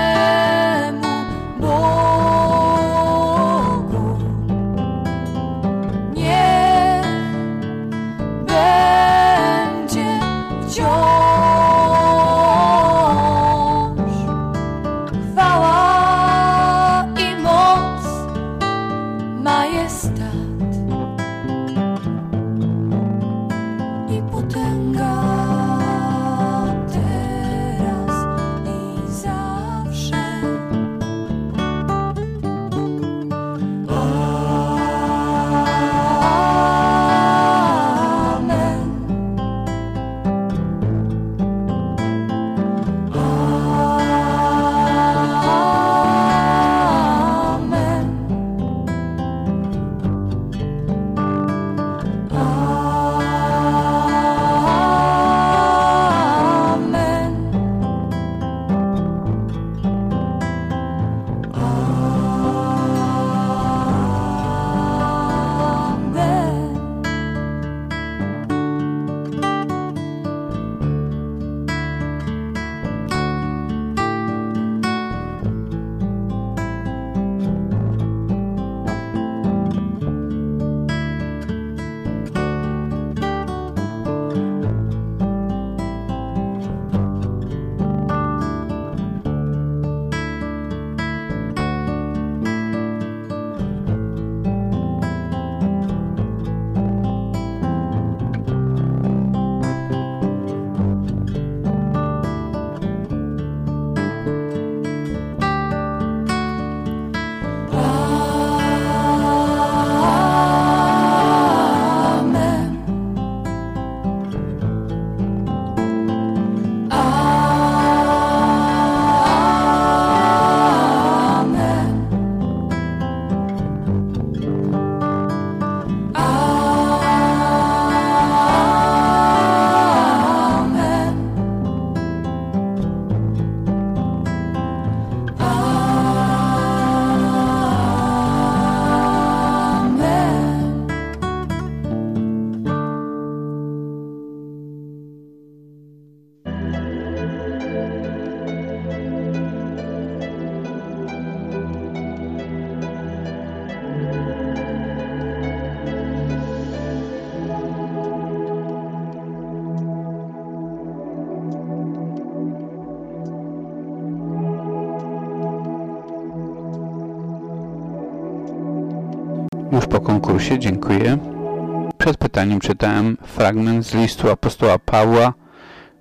Speaker 3: Już po konkursie, dziękuję. Przed pytaniem czytałem fragment z listu apostoła Pawła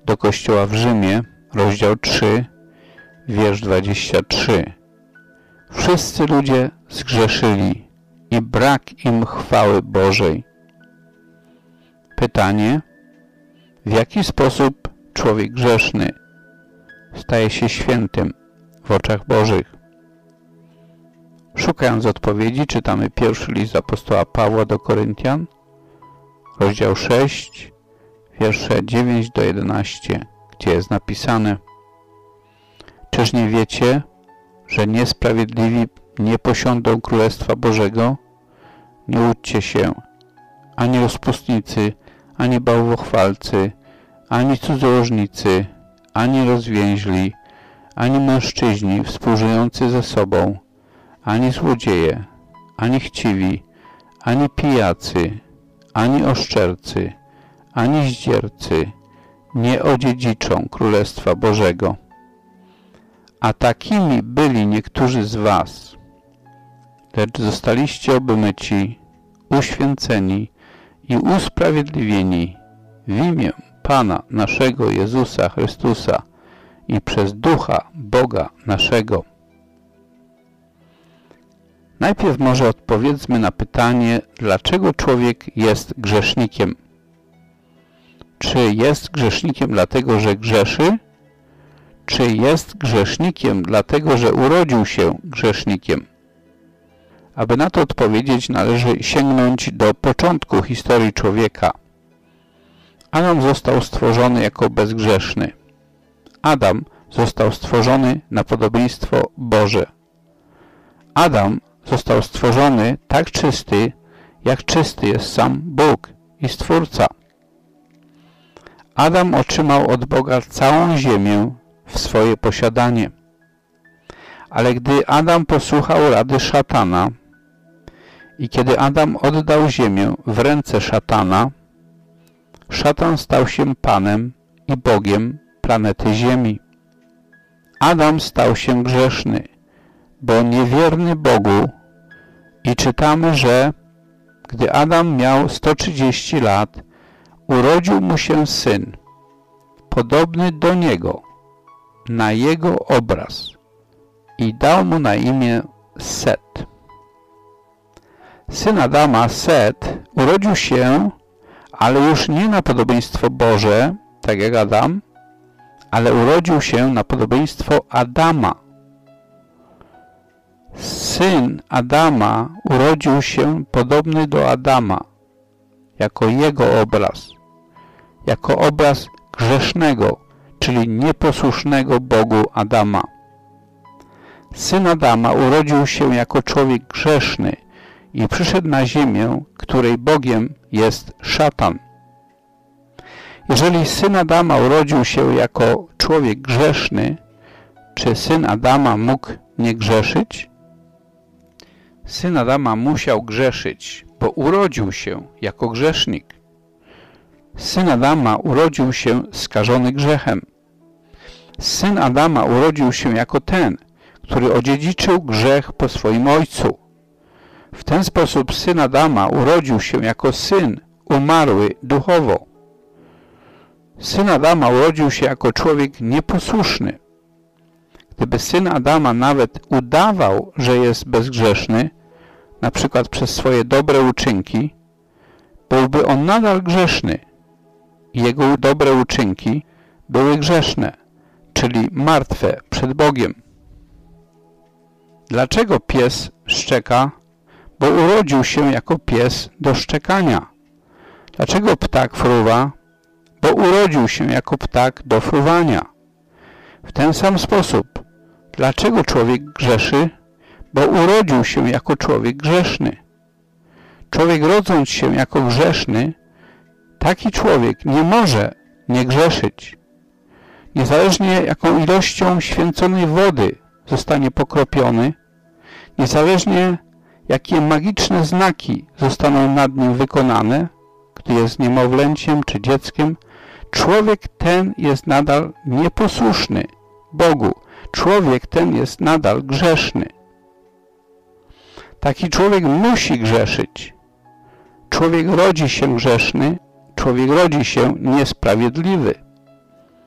Speaker 3: do kościoła w Rzymie, rozdział 3, wiersz 23. Wszyscy ludzie zgrzeszyli i brak im chwały Bożej. Pytanie: w jaki sposób człowiek grzeszny staje się świętym w oczach Bożych? Szukając odpowiedzi, czytamy pierwszy list apostoła Pawła do Koryntian, rozdział 6, wiersze 9 do 11, gdzie jest napisane: czyż nie wiecie, że niesprawiedliwi nie posiądą Królestwa Bożego? Nie łudźcie się, ani rozpustnicy, ani bałwochwalcy, ani cudzołożnicy, ani rozwięźli, ani mężczyźni współżyjący ze sobą, ani złodzieje, ani chciwi, ani pijacy, ani oszczercy, ani zdziercy nie odziedziczą Królestwa Bożego. A takimi byli niektórzy z was, lecz zostaliście obmyci, uświęceni i usprawiedliwieni w imię Pana naszego Jezusa Chrystusa i przez Ducha Boga naszego. Najpierw może odpowiedzmy na pytanie, dlaczego człowiek jest grzesznikiem. Czy jest grzesznikiem dlatego, że grzeszy? Czy jest grzesznikiem dlatego, że urodził się grzesznikiem? Aby na to odpowiedzieć, należy sięgnąć do początku historii człowieka. Adam został stworzony jako bezgrzeszny. Adam został stworzony na podobieństwo Boże. Adam został stworzony tak czysty, jak czysty jest sam Bóg i Stwórca. Adam otrzymał od Boga całą ziemię w swoje posiadanie. Ale gdy Adam posłuchał rady szatana i kiedy Adam oddał ziemię w ręce szatana, szatan stał się Panem i Bogiem planety Ziemi. Adam stał się grzeszny, bo niewierny Bogu, i czytamy, że gdy Adam miał 130 lat, urodził mu się syn, podobny do niego, na jego obraz, i dał mu na imię Set. Syn Adama, Set, urodził się, ale już nie na podobieństwo Boże, tak jak Adam, ale urodził się na podobieństwo Adama. Syn Adama urodził się podobny do Adama, jako jego obraz, jako obraz grzesznego, czyli nieposłusznego Bogu Adama. Syn Adama urodził się jako człowiek grzeszny i przyszedł na ziemię, której Bogiem jest szatan. Jeżeli syn Adama urodził się jako człowiek grzeszny, czy syn Adama mógł nie grzeszyć? Syn Adama musiał grzeszyć, bo urodził się jako grzesznik. Syn Adama urodził się skażony grzechem. Syn Adama urodził się jako ten, który odziedziczył grzech po swoim ojcu. W ten sposób syn Adama urodził się jako syn umarły duchowo. Syn Adama urodził się jako człowiek nieposłuszny. Gdyby syn Adama nawet udawał, że jest bezgrzeszny, na przykład przez swoje dobre uczynki, byłby on nadal grzeszny i jego dobre uczynki były grzeszne, czyli martwe przed Bogiem. Dlaczego pies szczeka? Bo urodził się jako pies do szczekania. Dlaczego ptak fruwa? Bo urodził się jako ptak do fruwania. W ten sam sposób, dlaczego człowiek grzeszy? Bo urodził się jako człowiek grzeszny. Człowiek rodząc się jako grzeszny, taki człowiek nie może nie grzeszyć. Niezależnie jaką ilością święconej wody zostanie pokropiony, niezależnie jakie magiczne znaki zostaną nad nim wykonane, gdy jest niemowlęciem czy dzieckiem, człowiek ten jest nadal nieposłuszny Bogu. Człowiek ten jest nadal grzeszny. Taki człowiek musi grzeszyć. Człowiek rodzi się grzeszny, człowiek rodzi się niesprawiedliwy.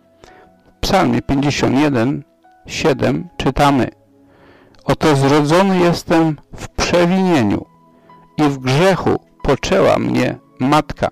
Speaker 3: Psalmie 51, 7 czytamy: Oto zrodzony jestem w przewinieniu i w grzechu poczęła mnie matka.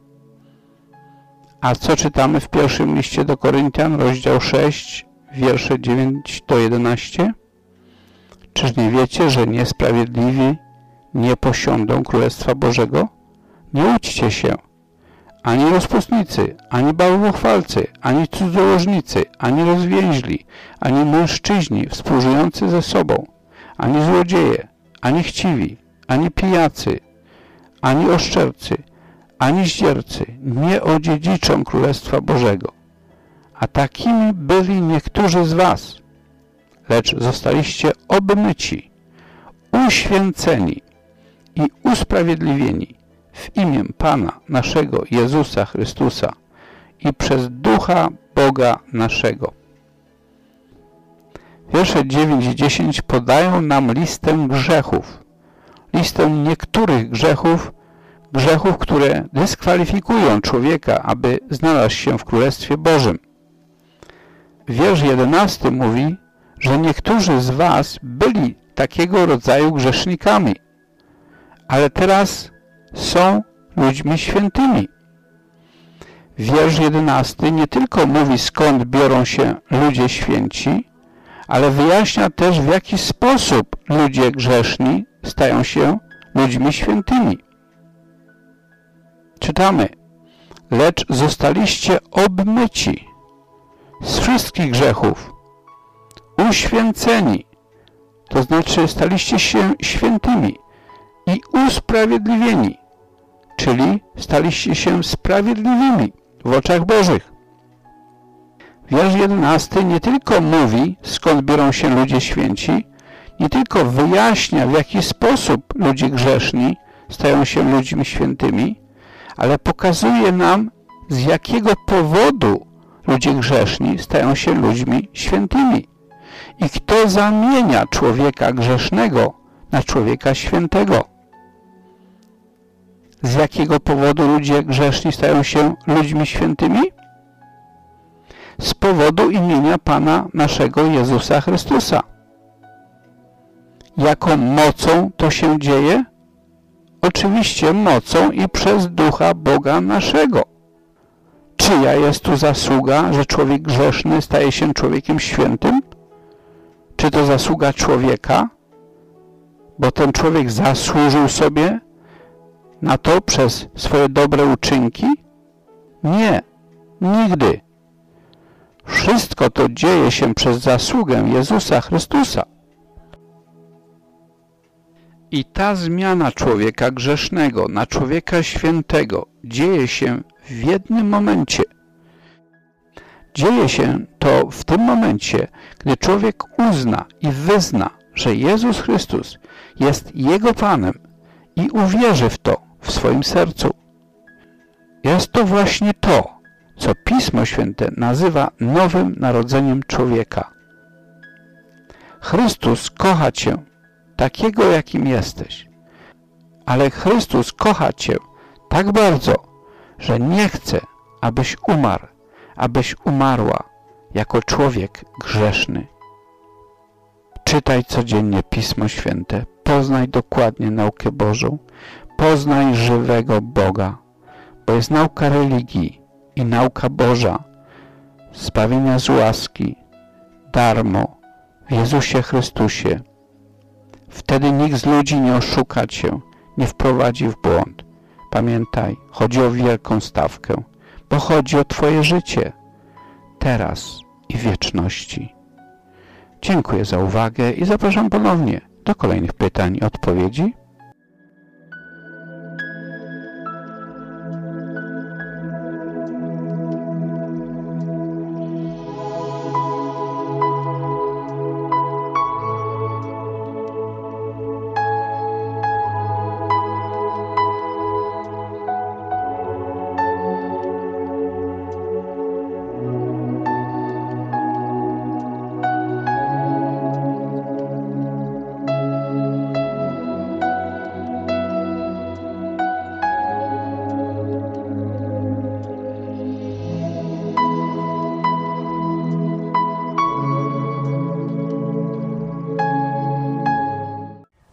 Speaker 3: A co czytamy w pierwszym liście do Koryntian, rozdział 6, wiersze 9 do 11? Czyż nie wiecie, że niesprawiedliwi nie posiądą Królestwa Bożego? Nie łudźcie się. Ani rozpustnicy, ani bałwochwalcy, ani cudzołożnicy, ani rozwięźli, ani mężczyźni współżyjący ze sobą, ani złodzieje, ani chciwi, ani pijacy, ani oszczercy, ani zdziercy nie odziedziczą Królestwa Bożego. A takimi byli niektórzy z was, lecz zostaliście obmyci, uświęceni i usprawiedliwieni w imię Pana naszego Jezusa Chrystusa i przez Ducha Boga naszego. Wiersze 9 i 10 podają nam listę grzechów. Listę niektórych grzechów, które dyskwalifikują człowieka, aby znalazł się w Królestwie Bożym. Wiersz 11 mówi, że niektórzy z was byli takiego rodzaju grzesznikami, ale teraz są ludźmi świętymi. Wiersz 11 nie tylko mówi, skąd biorą się ludzie święci, ale wyjaśnia też, w jaki sposób ludzie grzeszni stają się ludźmi świętymi. Czytamy: lecz zostaliście obmyci z wszystkich grzechów, uświęceni, to znaczy staliście się świętymi, i usprawiedliwieni, czyli staliście się sprawiedliwymi w oczach Bożych. Wiersz 11 nie tylko mówi, skąd biorą się ludzie święci, nie tylko wyjaśnia, w jaki sposób ludzie grzeszni stają się ludźmi świętymi, ale pokazuje nam, z jakiego powodu ludzie grzeszni stają się ludźmi świętymi i kto zamienia człowieka grzesznego na człowieka świętego. Z jakiego powodu ludzie grzeszni stają się ludźmi świętymi? Z powodu imienia Pana naszego Jezusa Chrystusa. Jaką mocą to się dzieje? Oczywiście mocą i przez Ducha Boga naszego. Czyja jest tu zasługa, że człowiek grzeszny staje się człowiekiem świętym? Czy to zasługa człowieka? Bo ten człowiek zasłużył sobie na to przez swoje dobre uczynki? Nie, nigdy. Wszystko to dzieje się przez zasługę Jezusa Chrystusa. I ta zmiana człowieka grzesznego na człowieka świętego dzieje się w jednym momencie. Dzieje się to w tym momencie, gdy człowiek uzna i wyzna, że Jezus Chrystus jest Jego Panem i uwierzy w to w swoim sercu. Jest to właśnie to, co Pismo Święte nazywa nowym narodzeniem człowieka. Chrystus kocha Cię takiego, jakim jesteś, ale Chrystus kocha Cię tak bardzo, że nie chce, abyś umarł, abyś umarła jako człowiek grzeszny. Czytaj codziennie Pismo Święte, poznaj dokładnie naukę Bożą, poznaj żywego Boga, bo jest nauka religii i nauka Boża, zbawienia z łaski, darmo, w Jezusie Chrystusie. Wtedy nikt z ludzi nie oszuka Cię, nie wprowadzi w błąd. Pamiętaj, chodzi o wielką stawkę, bo chodzi o Twoje życie, teraz i w wieczności. Dziękuję za uwagę i zapraszam ponownie do kolejnych pytań i odpowiedzi.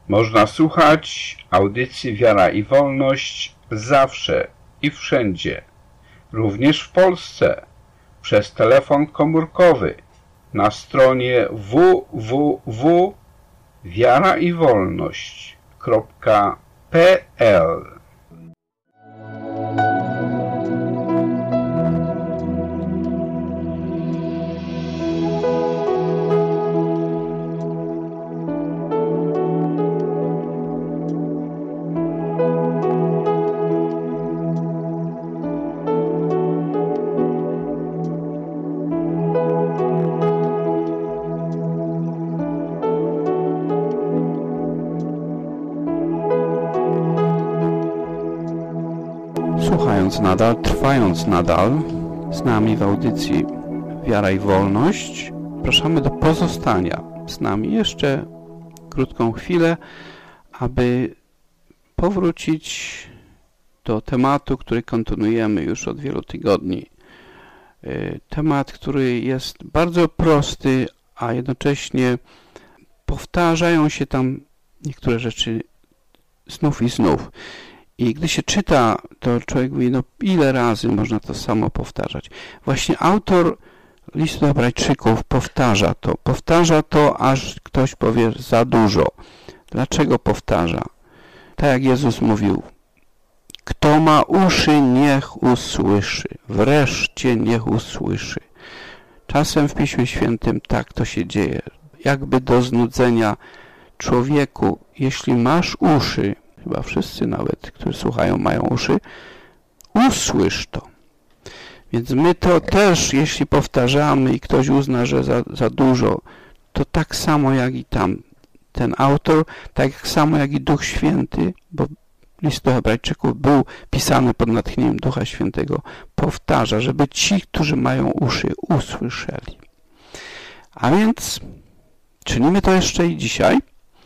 Speaker 3: Można słuchać audycji Wiara i Wolność zawsze i wszędzie, również w Polsce, przez telefon komórkowy na stronie www.wiaraiwolność.pl. Trwając nadal z nami w audycji Wiara i Wolność, zapraszamy do pozostania z nami jeszcze krótką chwilę, aby powrócić do tematu, który kontynuujemy już od wielu tygodni. Temat, który jest bardzo prosty, a jednocześnie powtarzają się tam niektóre rzeczy znów i znów. I gdy się czyta, to człowiek mówi, no ile razy można to samo powtarzać. Właśnie autor listu do Hebrajczyków powtarza to, aż ktoś powie za dużo. Dlaczego powtarza? Tak jak Jezus mówił, kto ma uszy, niech usłyszy. Wreszcie niech usłyszy. Czasem w Piśmie Świętym tak to się dzieje. Jakby do znudzenia człowieku, jeśli masz uszy, chyba wszyscy nawet, którzy słuchają, mają uszy, usłysz to. Więc my to też, jeśli powtarzamy i ktoś uzna, że za dużo, to tak samo jak i ten autor, tak samo jak i Duch Święty, bo list do Hebrajczyków był pisany pod natchnieniem Ducha Świętego, powtarza, żeby ci, którzy mają uszy, usłyszeli. A więc czynimy to jeszcze i dzisiaj.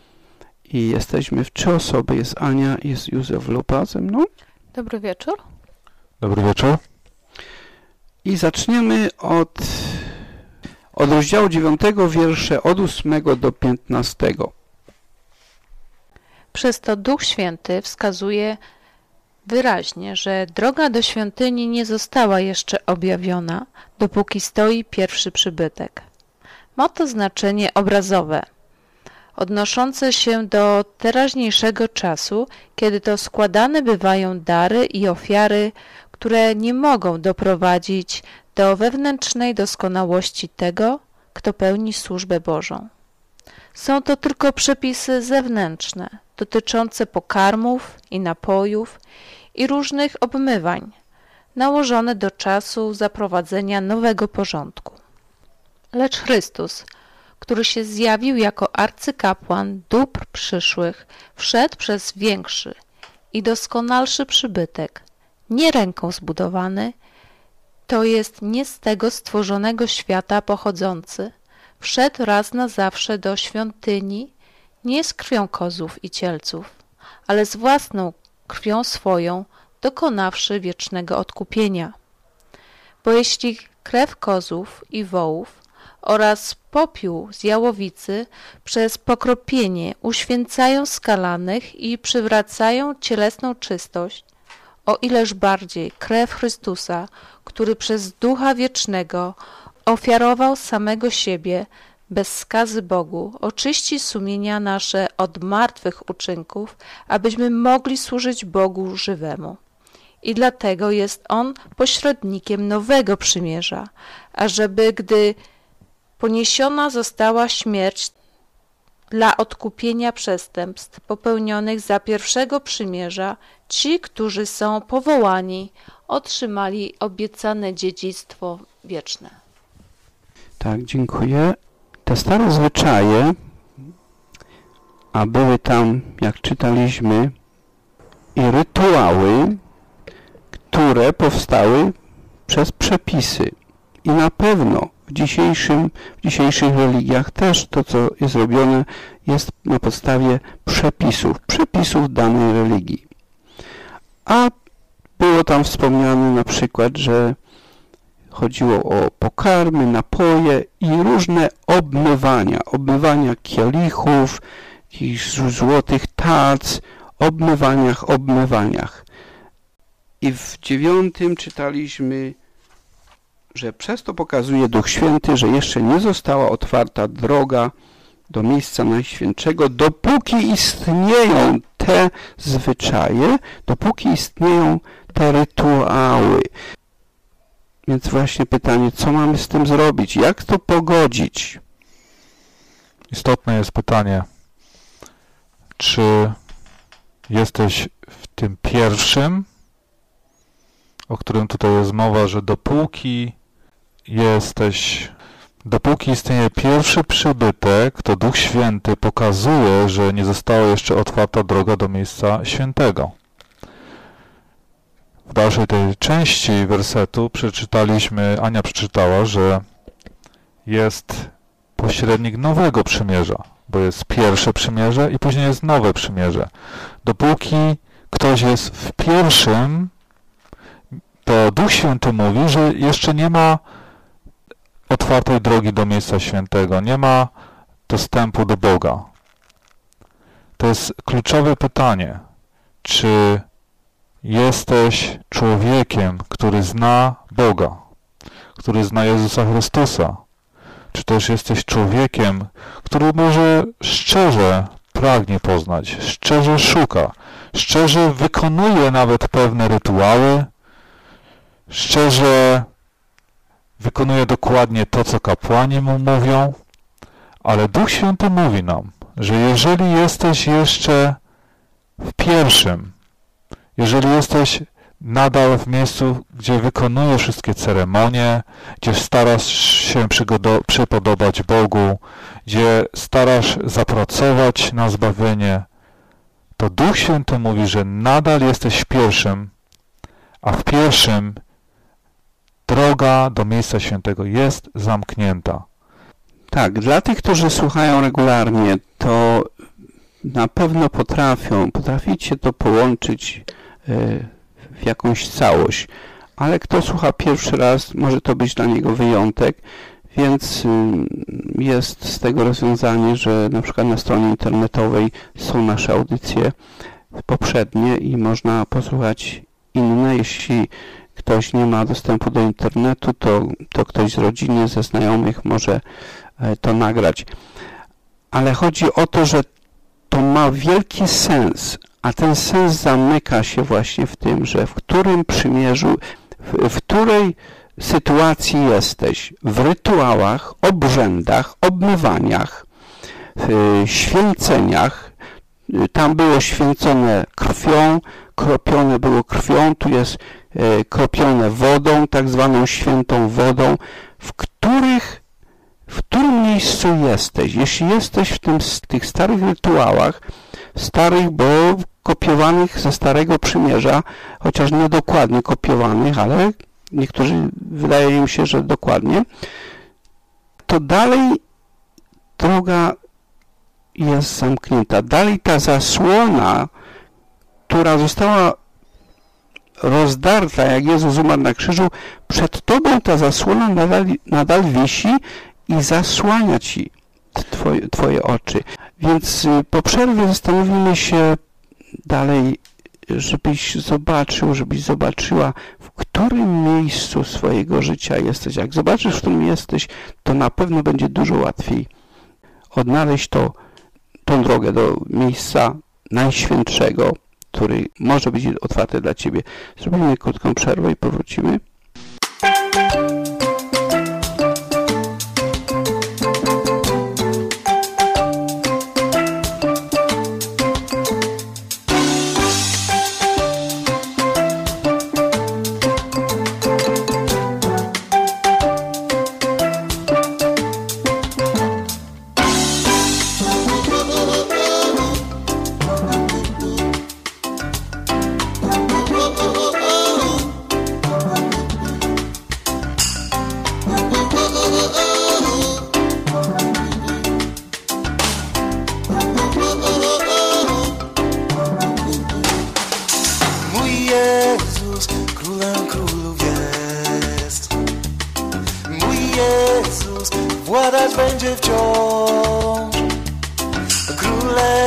Speaker 3: I jesteśmy w 3 osoby. Jest Ania, jest Józef Lupa ze mną.
Speaker 14: Dobry wieczór.
Speaker 9: Dobry wieczór.
Speaker 3: I zaczniemy od rozdziału 9, wiersze od 8 do 15.
Speaker 14: Przez to Duch Święty wskazuje wyraźnie, że droga do świątyni nie została jeszcze objawiona, dopóki stoi pierwszy przybytek. Ma to znaczenie obrazowe, odnoszące się do teraźniejszego czasu, kiedy to składane bywają dary i ofiary, które nie mogą doprowadzić do wewnętrznej doskonałości tego, kto pełni służbę Bożą. Są to tylko przepisy zewnętrzne, dotyczące pokarmów i napojów i różnych obmywań, nałożone do czasu zaprowadzenia nowego porządku. Lecz Chrystus, który się zjawił jako arcykapłan dóbr przyszłych, wszedł przez większy i doskonalszy przybytek, nie ręką zbudowany, to jest nie z tego stworzonego świata pochodzący, wszedł raz na zawsze do świątyni, nie z krwią kozłów i cielców, ale z własną krwią swoją, dokonawszy wiecznego odkupienia. Bo jeśli krew kozłów i wołów oraz popiół z jałowicy przez pokropienie uświęcają skalanych i przywracają cielesną czystość, o ileż bardziej krew Chrystusa, który przez Ducha Wiecznego ofiarował samego siebie bez skazy Bogu, oczyści sumienia nasze od martwych uczynków, abyśmy mogli służyć Bogu żywemu. I dlatego jest On pośrednikiem nowego przymierza, ażeby gdy poniesiona została śmierć dla odkupienia przestępstw popełnionych za pierwszego przymierza, ci, którzy są powołani, otrzymali obiecane dziedzictwo wieczne.
Speaker 3: Tak, dziękuję. Te stare zwyczaje, a były tam, jak czytaliśmy, i rytuały, które powstały przez przepisy. I na pewno w dzisiejszych religiach też to, co jest robione, jest na podstawie przepisów danej religii. A było tam wspomniane na przykład, że chodziło o pokarmy, napoje i różne obmywania kielichów, jakichś złotych tac, obmywaniach. I w 9 czytaliśmy, że przez to pokazuje Duch Święty, że jeszcze nie została otwarta droga do miejsca Najświętszego, dopóki istnieją te zwyczaje, dopóki istnieją te rytuały. Więc właśnie pytanie, co mamy z tym zrobić? Jak to pogodzić?
Speaker 15: Istotne jest pytanie, czy jesteś w tym pierwszym, o którym tutaj jest mowa, że dopóki istnieje pierwszy przybytek, to Duch Święty pokazuje, że nie została jeszcze otwarta droga do miejsca świętego. W dalszej tej części wersetu Ania przeczytała, że jest pośrednik nowego przymierza, bo jest pierwsze przymierze i później jest nowe przymierze. Dopóki ktoś jest w pierwszym, to Duch Święty mówi, że jeszcze nie ma otwartej drogi do miejsca świętego, nie ma dostępu do Boga. To jest kluczowe pytanie, czy jesteś człowiekiem, który zna Boga, który zna Jezusa Chrystusa, czy też jesteś człowiekiem, który może szczerze pragnie poznać, szczerze szuka, szczerze wykonuje nawet pewne rytuały, szczerze wykonuje dokładnie to, co kapłani mu mówią, ale Duch Święty mówi nam, że jeżeli jesteś jeszcze w pierwszym, jeżeli jesteś nadal w miejscu, gdzie wykonujesz wszystkie ceremonie, gdzie starasz się przypodobać Bogu, gdzie starasz zapracować na zbawienie, to Duch Święty mówi, że nadal jesteś w pierwszym, a w pierwszym droga do miejsca świętego jest zamknięta.
Speaker 3: Tak, dla tych, którzy słuchają regularnie, to na pewno potraficie to połączyć w jakąś całość, ale kto słucha pierwszy raz, może to być dla niego wyjątek, więc jest z tego rozwiązanie, że na przykład na stronie internetowej są nasze audycje poprzednie i można posłuchać inne. Jeśli ktoś nie ma dostępu do internetu, to ktoś z rodziny, ze znajomych może to nagrać. Ale chodzi o to, że to ma wielki sens, a ten sens zamyka się właśnie w tym, że w którym przymierzu, w której sytuacji jesteś, w rytuałach, obrzędach, obmywaniach, święceniach. Tam było święcone krwią, kropione było krwią, tu jest kropione wodą, tak zwaną świętą wodą, w którym miejscu jesteś. Jeśli jesteś w tych starych rytuałach, bo kopiowanych ze Starego Przymierza, chociaż nie dokładnie kopiowanych, ale niektórzy wydaje im się, że dokładnie, to dalej droga jest zamknięta. Dalej ta zasłona, która została rozdarta, jak Jezus umarł na krzyżu, przed tobą ta zasłona nadal wisi i zasłania ci twoje oczy. Więc po przerwie zastanowimy się dalej, żebyś zobaczyła, w którym miejscu swojego życia jesteś. Jak zobaczysz, w którym jesteś, to na pewno będzie dużo łatwiej odnaleźć tą drogę do miejsca Najświętszego, który może być otwarty dla ciebie. Zrobimy krótką przerwę i powrócimy.
Speaker 4: Władać będzie wciąż królem.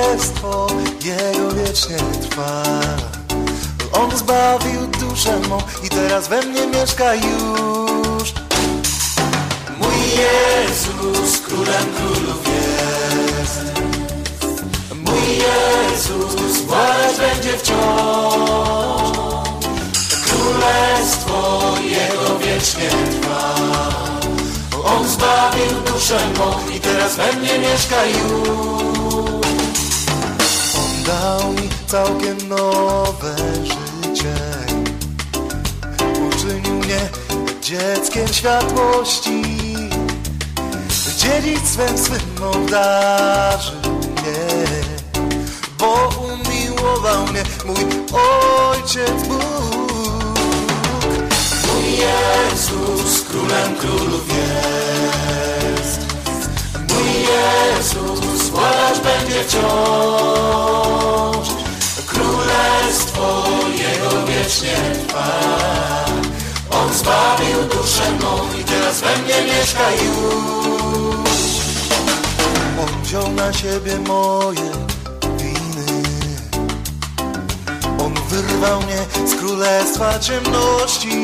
Speaker 4: Jego wiecznie trwa. On zbawił duszę mą i teraz we mnie mieszka już. Mój Jezus królem królów jest. Mój Jezus władać będzie wciąż. Królestwo Jego wiecznie trwa. On zbawił duszę mą i teraz we mnie mieszka już. On dał mi całkiem nowe życie. Uczynił mnie dzieckiem światłości. Dziedzictwem swym obdarzył mnie, bo umiłował mnie mój Ojciec Bóg. Mój Jezus królem królów jest. Mój Jezus władać będzie wciąż. Królestwo Jego wiecznie trwa. On zbawił duszę mą i teraz we mnie mieszka już. On wziął na siebie moje winy. On wyrwał mnie z królestwa ciemności.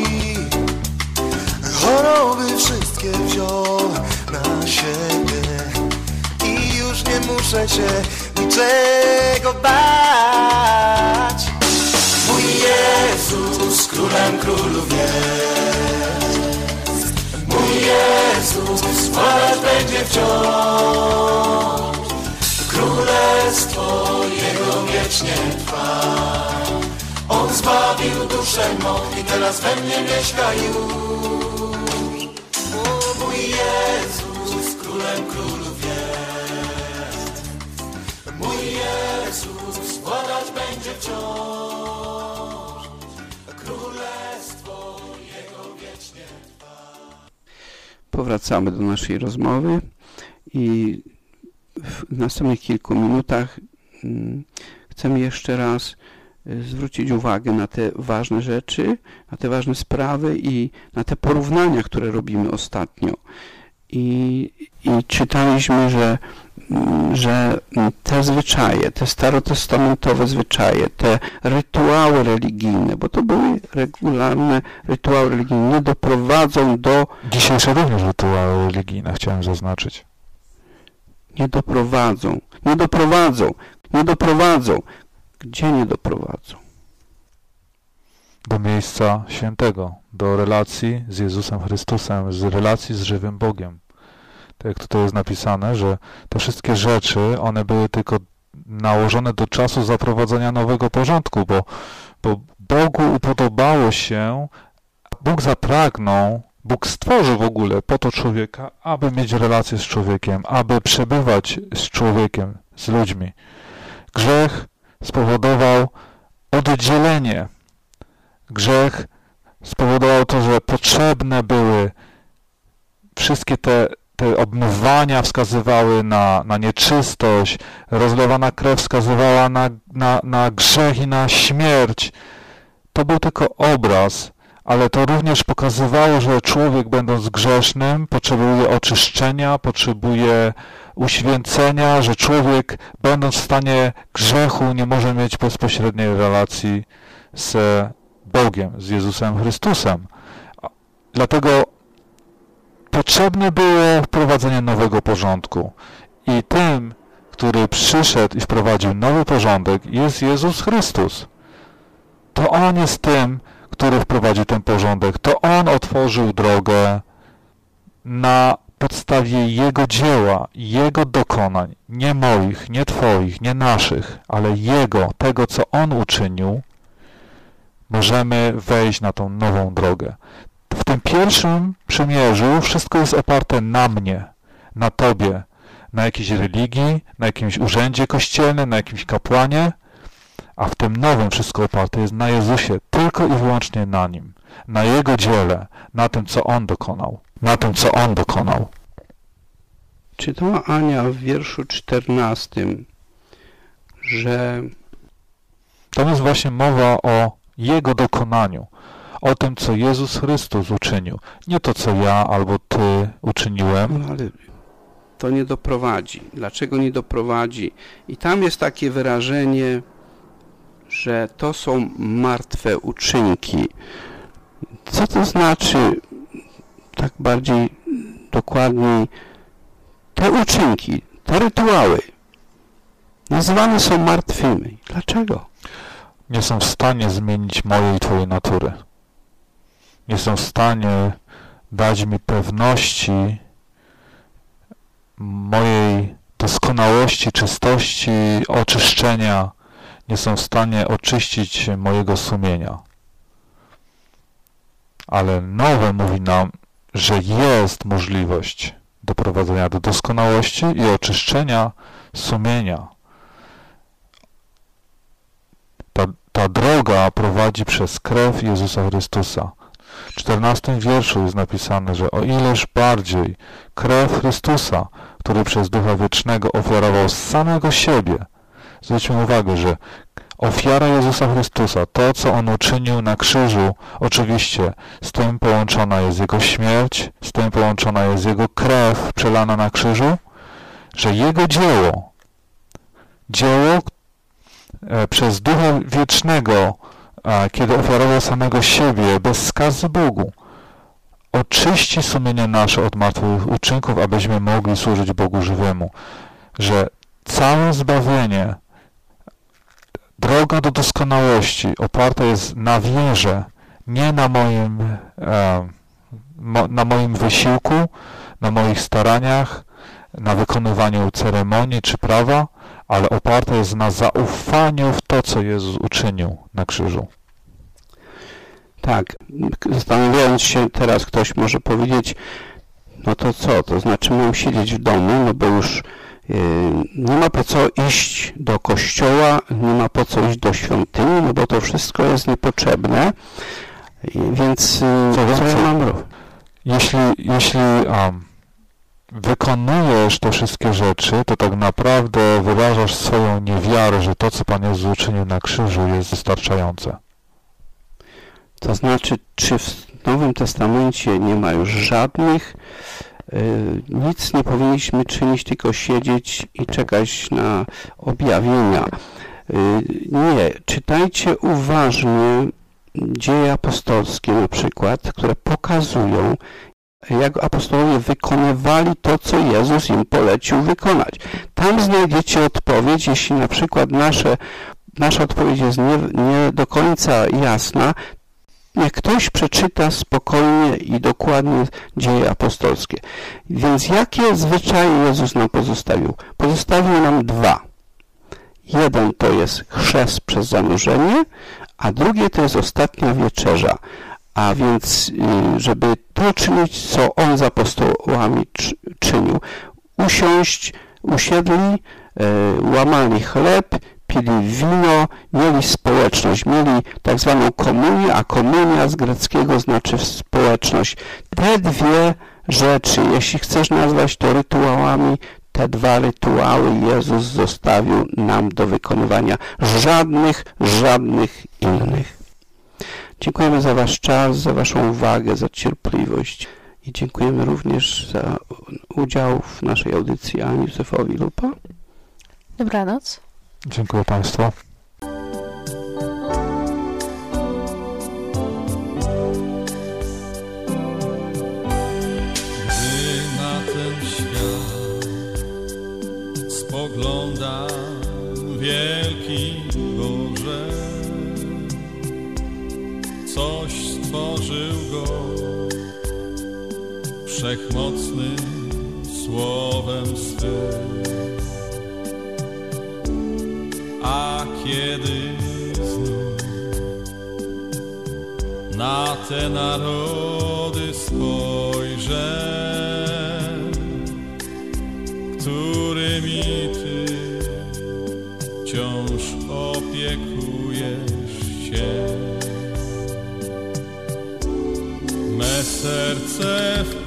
Speaker 4: Choroby wszystkie wziął na siebie. I już nie muszę się niczego bać. Mój Jezus królem królów jest. Mój Jezus władać będzie wciąż. Królestwo Jego wiecznie trwa. On zbawił duszę mą i teraz we mnie mieszka już. O, mój Jezus królem królów jest. Mój Jezus władać będzie wciąż. Królestwo Jego wiecznie trwa.
Speaker 3: Powracamy do naszej rozmowy i w następnych kilku minutach chcemy jeszcze raz zwrócić uwagę na te ważne rzeczy, na te ważne sprawy i na te porównania, które robimy ostatnio. I czytaliśmy, że te zwyczaje, te starotestamentowe zwyczaje, te rytuały religijne, bo to były regularne rytuały religijne, nie doprowadzą do...
Speaker 15: Dzisiejsze również rytuały religijne, chciałem zaznaczyć.
Speaker 3: Nie doprowadzą. Gdzie nie doprowadzą?
Speaker 15: Do miejsca świętego, do relacji z Jezusem Chrystusem, z relacji z żywym Bogiem. Tak jak tutaj jest napisane, że te wszystkie rzeczy, one były tylko nałożone do czasu zaprowadzenia nowego porządku, bo Bogu upodobało się, Bóg zapragnął, Bóg stworzył w ogóle po to człowieka, aby mieć relację z człowiekiem, aby przebywać z człowiekiem, z ludźmi. Grzech spowodował oddzielenie. Grzech spowodował to, że potrzebne były wszystkie te obmywania wskazywały na nieczystość, rozlewana krew wskazywała na grzech i na śmierć. To był tylko obraz, ale to również pokazywało, że człowiek, będąc grzesznym, potrzebuje oczyszczenia, potrzebuje uświęcenia, że człowiek, będąc w stanie grzechu, nie może mieć bezpośredniej relacji z Bogiem, z Jezusem Chrystusem. Dlatego potrzebne było wprowadzenie nowego porządku. I tym, który przyszedł i wprowadził nowy porządek, jest Jezus Chrystus. To On jest tym, który wprowadził ten porządek. To On otworzył drogę na podstawie Jego dzieła, Jego dokonań, nie moich, nie Twoich, nie naszych, ale Jego, tego, co On uczynił, możemy wejść na tą nową drogę. W tym pierwszym przymierzu wszystko jest oparte na mnie, na Tobie, na jakiejś religii, na jakimś urzędzie kościelnym, na jakimś kapłanie, a w tym nowym wszystko oparte jest na Jezusie, tylko i wyłącznie na Nim, na Jego dziele, na tym, co On dokonał, na tym, co On dokonał.
Speaker 3: Czytała Ania w wierszu 14, że
Speaker 15: tam jest właśnie mowa o Jego dokonaniu, o tym, co Jezus Chrystus uczynił. Nie to, co ja albo Ty uczyniłem.
Speaker 3: Ale
Speaker 16: to nie doprowadzi. Dlaczego nie doprowadzi? I tam jest takie wyrażenie, że to są martwe uczynki. Co to znaczy, tak bardziej dokładniej, te uczynki, te rytuały nazywane są martwymi. Dlaczego?
Speaker 15: Nie są w stanie zmienić mojej i Twojej natury. Nie są w stanie dać mi pewności mojej doskonałości, czystości, oczyszczenia. Nie są w stanie oczyścić mojego sumienia. Ale nowe mówi nam, że jest możliwość doprowadzenia do doskonałości i oczyszczenia sumienia. Ta droga prowadzi przez krew Jezusa Chrystusa. W 14 wierszu jest napisane, że o ileż bardziej krew Chrystusa, który przez Ducha Wiecznego ofiarował z samego siebie. Zwróćmy uwagę, że ofiara Jezusa Chrystusa, to co On uczynił na krzyżu, oczywiście z tym połączona jest Jego śmierć, z tym połączona jest Jego krew przelana na krzyżu, że Jego dzieło przez Ducha Wiecznego, kiedy ofiarował samego siebie bez skazy Bogu, oczyści sumienie nasze od martwych uczynków, abyśmy mogli służyć Bogu żywemu. Że całe zbawienie, droga do doskonałości oparta jest na wierze, nie na moim wysiłku, na moich staraniach, na wykonywaniu ceremonii czy prawa, ale oparta jest na zaufaniu w to, co Jezus uczynił na krzyżu.
Speaker 16: Tak, zastanawiając się teraz, ktoś może powiedzieć, no to co, to znaczy mam siedzieć w domu, no bo już nie ma po co iść do kościoła, nie ma po co iść do świątyni, no bo to wszystko jest niepotrzebne, więc co ja mam robić?
Speaker 15: Jeśli wykonujesz te wszystkie rzeczy, to tak naprawdę wyrażasz swoją niewiarę, że to, co Pan Jezus uczynił na krzyżu, jest wystarczające.
Speaker 16: To znaczy, czy w Nowym Testamencie nie ma już żadnych, nic nie powinniśmy czynić, tylko siedzieć i czekać na objawienia. Nie, czytajcie uważnie dzieje apostolskie na przykład, które pokazują, jak apostołowie wykonywali to, co Jezus im polecił wykonać. Tam znajdziecie odpowiedź, jeśli na przykład nasza odpowiedź jest nie do końca jasna, niech ktoś przeczyta spokojnie i dokładnie dzieje apostolskie. Więc jakie zwyczaje Jezus nam pozostawił? Pozostawił nam dwa. Jeden to jest chrzest przez zanurzenie, a drugie to jest ostatnia wieczerza. A więc, żeby to czynić, co On z apostołami czynił, usiedli, łamali chleb, pili wino, mieli społeczność, mieli tak zwaną komunię, a komunia z greckiego znaczy społeczność. Te dwie rzeczy, jeśli chcesz nazwać to rytuałami, te dwa rytuały Jezus zostawił nam do wykonywania. Żadnych innych. Dziękujemy za Wasz czas, za Waszą uwagę, za cierpliwość i dziękujemy również za udział w naszej audycji Ani Józefowi Lupa.
Speaker 14: Dobranoc.
Speaker 15: Dziękuję Państwu.
Speaker 17: Gdy na ten świat spoglądam, wielki Boże, coś stworzył go wszechmocnym słowem swym. A kiedy znów na te narody spojrzę, którymi Ty wciąż opiekujesz się, me serce w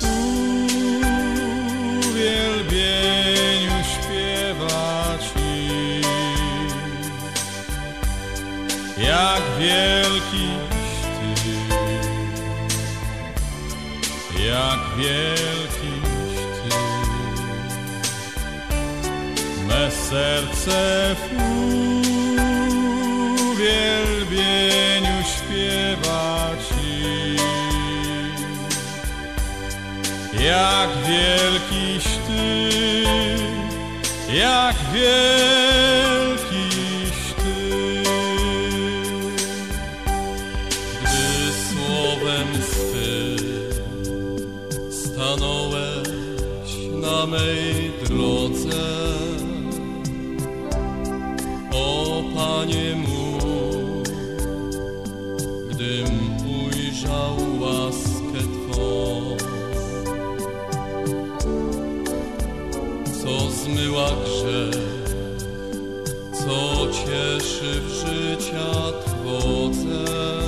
Speaker 17: uwielbieniu śpiewa Ci. Jak wielkiś Ty, jak wielkiś Ty. me serce w uwielbieniu śpiewa Ci. Jak wielkiś Ty, jak wielkiś Ty. Gdy słowem swym stanąłeś na mej drodze, o Panie mój, gdym ujrzał łaskę Twą, co zmyła grzech, co cieszy w życia Twoje,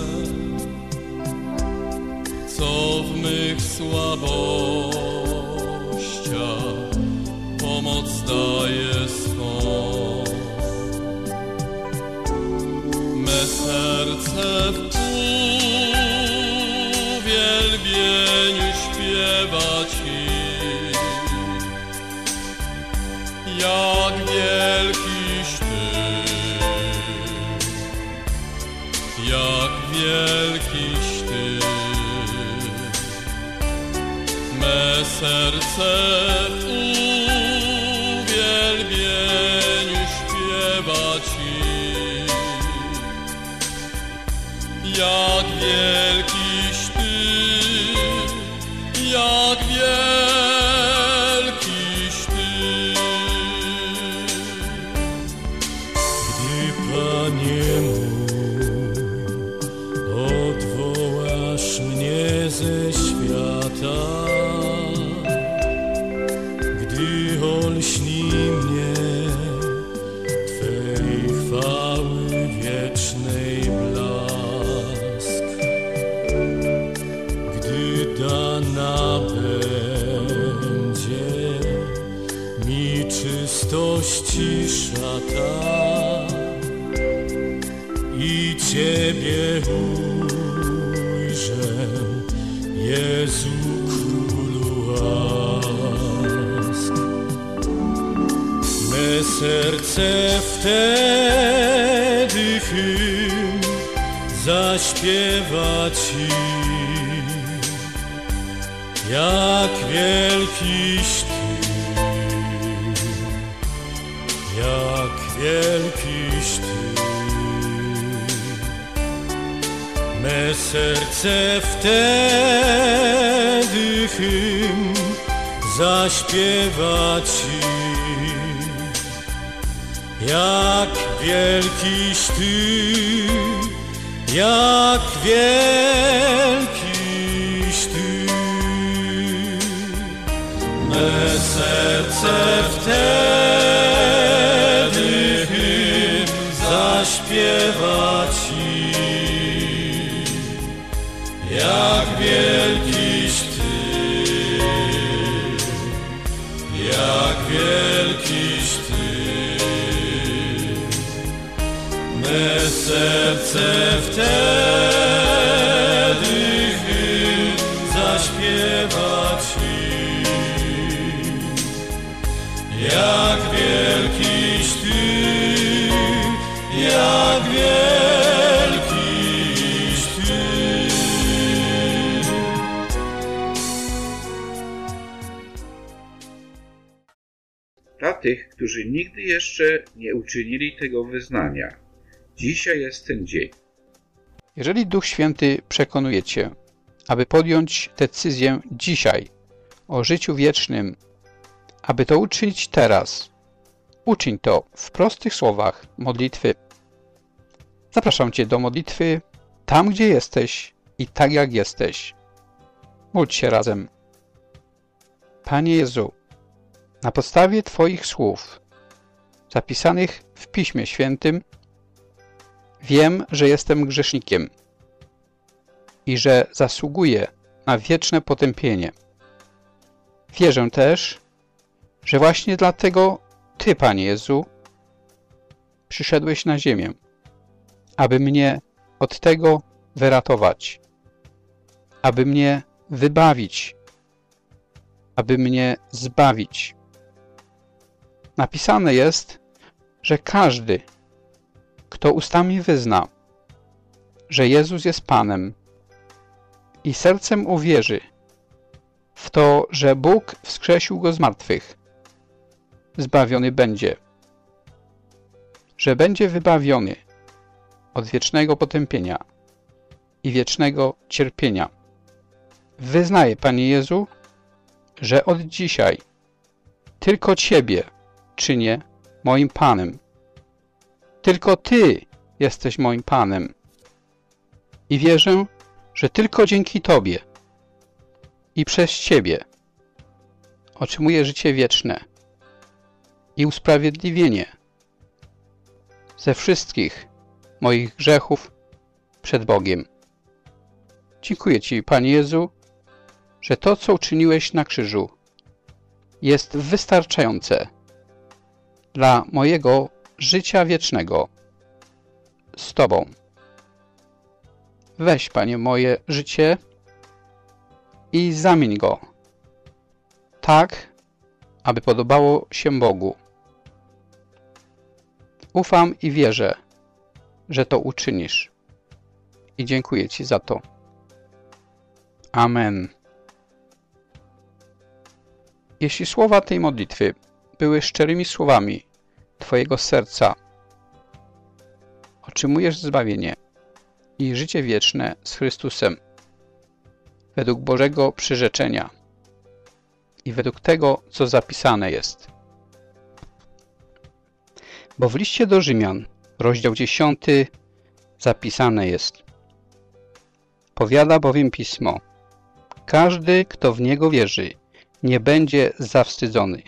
Speaker 17: co w mych słabościach pomoc daje swą. Me serce w uwielbieniu śpiewa Ci. Jak wielkiś Ty, jak wielkiś Ty. Me serce w uwielbieniu śpiewa Ci. Jak wielkiś Ty, jak wielkiś Ty. Gdy, Panie mój, odwołasz mnie ze świata, gdy olśni mnie Twej chwały wiecznej blask, gdy dana będzie mi czystości szata i Ciebie ujrzę, Jezu Królu łask. Me serce wtedy hymn zaśpiewa Ci. Jak wielkiś Ty, jak wielkiś Ty. Me serce wtedy hymn zaśpiewa Ci. Jak wielkiś Ty, jak wielkiś Ty. Me serce wtedy hymn zaśpiewa Ci. Jak wielkiś Ty, jak wielkiś Ty. Me serce wtedy hymn zaśpiewa Ci. Jak wielkiś Ty, jak wielkiś Ty.
Speaker 3: Dla tych, którzy nigdy jeszcze nie uczynili tego wyznania, dzisiaj jest ten dzień. Jeżeli Duch Święty przekonuje Cię, aby podjąć decyzję dzisiaj o życiu wiecznym, aby to uczynić teraz, uczyń to w prostych słowach modlitwy. Zapraszam Cię do modlitwy tam, gdzie jesteś i tak jak jesteś. Módl się razem. Panie Jezu, na podstawie Twoich słów, zapisanych w Piśmie Świętym, wiem, że jestem grzesznikiem i że zasługuję na wieczne potępienie. Wierzę też, że właśnie dlatego Ty, Panie Jezu, przyszedłeś na ziemię, aby mnie od tego wyratować, aby mnie wybawić, aby mnie zbawić. Napisane jest, że każdy, kto ustami wyzna, że Jezus jest Panem i sercem uwierzy w to, że Bóg wskrzesił Go z martwych, zbawiony będzie, że będzie wybawiony od wiecznego potępienia i wiecznego cierpienia. Wyznaję, Panie Jezu, że od dzisiaj tylko Ciebie czynię moim Panem. Tylko Ty jesteś moim Panem. I wierzę, że tylko dzięki Tobie i przez Ciebie otrzymuję życie wieczne i usprawiedliwienie ze wszystkich moich grzechów przed Bogiem. Dziękuję Ci, Panie Jezu, że to, co uczyniłeś na krzyżu, jest wystarczające dla mojego życia wiecznego z Tobą. Weź, Panie, moje życie i zamień go tak, aby podobało się Bogu. Ufam i wierzę, że to uczynisz. I dziękuję Ci za to. Amen. Jeśli słowa tej modlitwy były szczerymi słowami Twojego serca, otrzymujesz zbawienie i życie wieczne z Chrystusem według Bożego przyrzeczenia i według tego, co zapisane jest. Bo w liście do Rzymian, rozdział 10, zapisane jest: powiada bowiem Pismo, każdy, kto w Niego wierzy, nie będzie zawstydzony.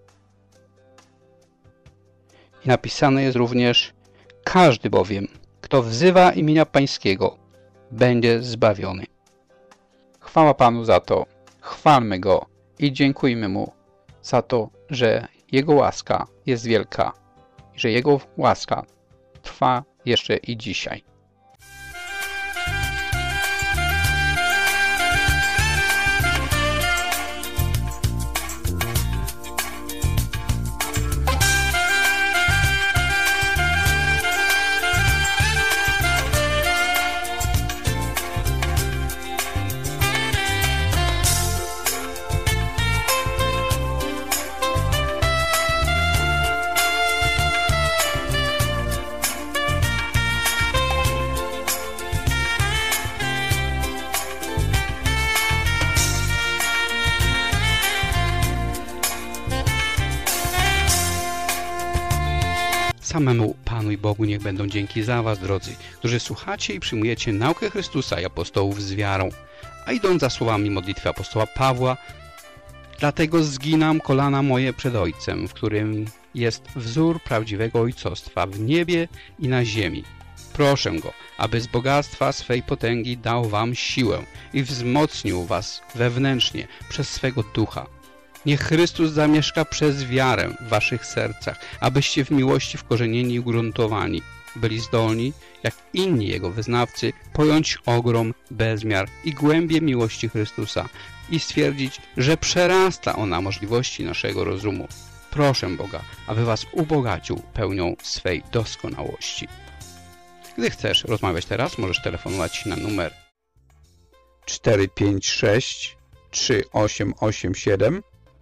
Speaker 3: I napisane jest również: każdy bowiem, kto wzywa imienia Pańskiego, będzie zbawiony. Chwała Panu za to, chwalmy Go i dziękujmy Mu za to, że Jego łaska jest wielka i że Jego łaska trwa jeszcze i dzisiaj. Samemu Panu i Bogu niech będą dzięki za was, drodzy, którzy słuchacie i przyjmujecie naukę Chrystusa i apostołów z wiarą, a idąc za słowami modlitwy apostoła Pawła, dlatego zginam kolana moje przed Ojcem, w którym jest wzór prawdziwego ojcostwa w niebie i na ziemi. Proszę Go, aby z bogactwa swej potęgi dał wam siłę i wzmocnił was wewnętrznie przez swego Ducha. Niech Chrystus zamieszka przez wiarę w waszych sercach, abyście w miłości wkorzenieni i ugruntowani byli zdolni, jak inni Jego wyznawcy, pojąć ogrom, bezmiar i głębię miłości Chrystusa i stwierdzić, że przerasta ona możliwości naszego rozumu. Proszę Boga, aby was ubogacił pełnią swej doskonałości. Gdy chcesz rozmawiać teraz, możesz telefonować na numer 456 3887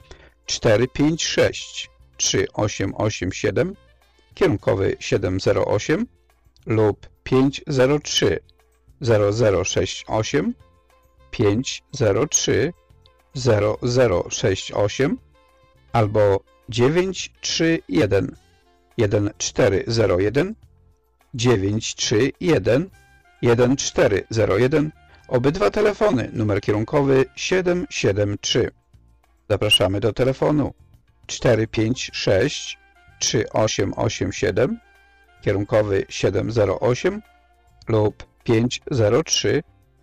Speaker 3: 456 3887, kierunkowy 708 lub 503 0068 503 0068 albo 931 1401 931 1401. Obydwa telefony, numer kierunkowy 773. Zapraszamy do telefonu 456 3887, kierunkowy 708 lub 503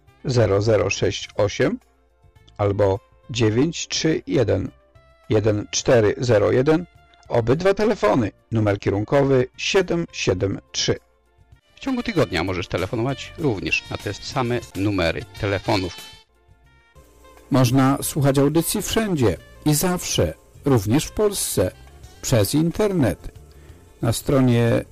Speaker 3: 0068 albo 931 1401. Obydwa telefony, numer kierunkowy 773. W ciągu tygodnia możesz telefonować również na te same numery telefonów. Można słuchać audycji wszędzie i zawsze, również w Polsce. przez internet na stronie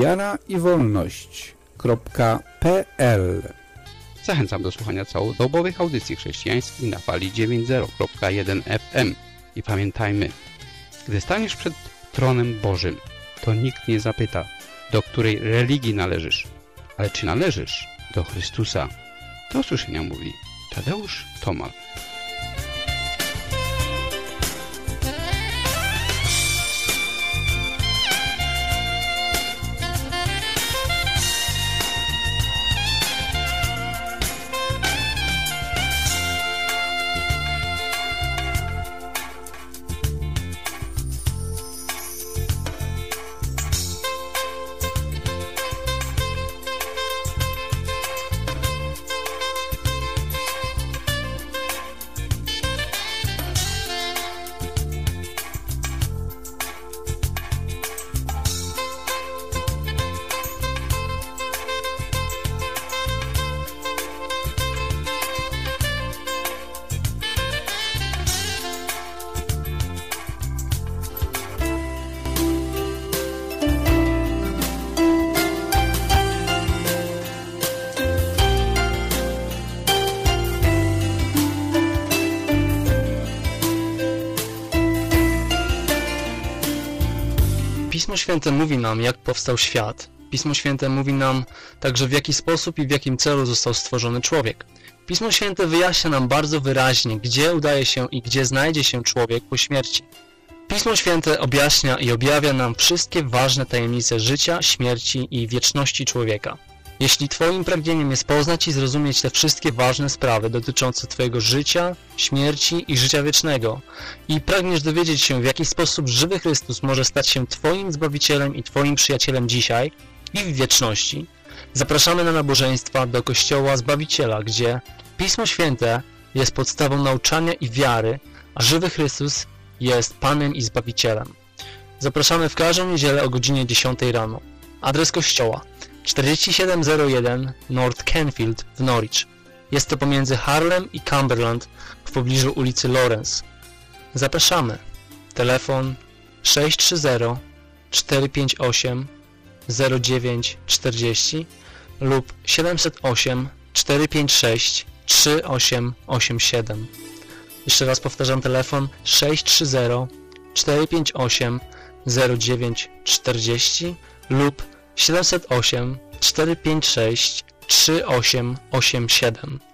Speaker 3: wiaraiwolność.pl.
Speaker 18: Zachęcam do słuchania całodobowych audycji chrześcijańskich na fali 90.1 FM. I pamiętajmy, gdy staniesz przed tronem Bożym, to nikt nie zapyta, do której religii należysz, ale czy należysz do Chrystusa. Do usłyszenia mówi Tadeusz Tomal.
Speaker 19: Pismo Święte mówi nam, jak powstał świat. Pismo Święte mówi nam także, w jaki sposób i w jakim celu został stworzony człowiek. Pismo Święte wyjaśnia nam bardzo wyraźnie, gdzie udaje się i gdzie znajdzie się człowiek po śmierci. Pismo Święte objaśnia i objawia nam wszystkie ważne tajemnice życia, śmierci i wieczności człowieka. Jeśli Twoim pragnieniem jest poznać i zrozumieć te wszystkie ważne sprawy dotyczące Twojego życia, śmierci i życia wiecznego i pragniesz dowiedzieć się, w jaki sposób żywy Chrystus może stać się Twoim Zbawicielem i Twoim przyjacielem dzisiaj i w wieczności, zapraszamy na nabożeństwa do Kościoła Zbawiciela, gdzie Pismo Święte jest podstawą nauczania i wiary, a żywy Chrystus jest Panem i Zbawicielem. Zapraszamy w każdą niedzielę o godzinie 10 rano. Adres kościoła: 4701 North Canfield w Norwich. Jest to pomiędzy Harlem i Cumberland w pobliżu ulicy Lawrence. Zapraszamy. Telefon 630 458 0940 lub 708 456 3887. Jeszcze raz powtarzam, telefon 630 458 0940 lub 708 456 3887.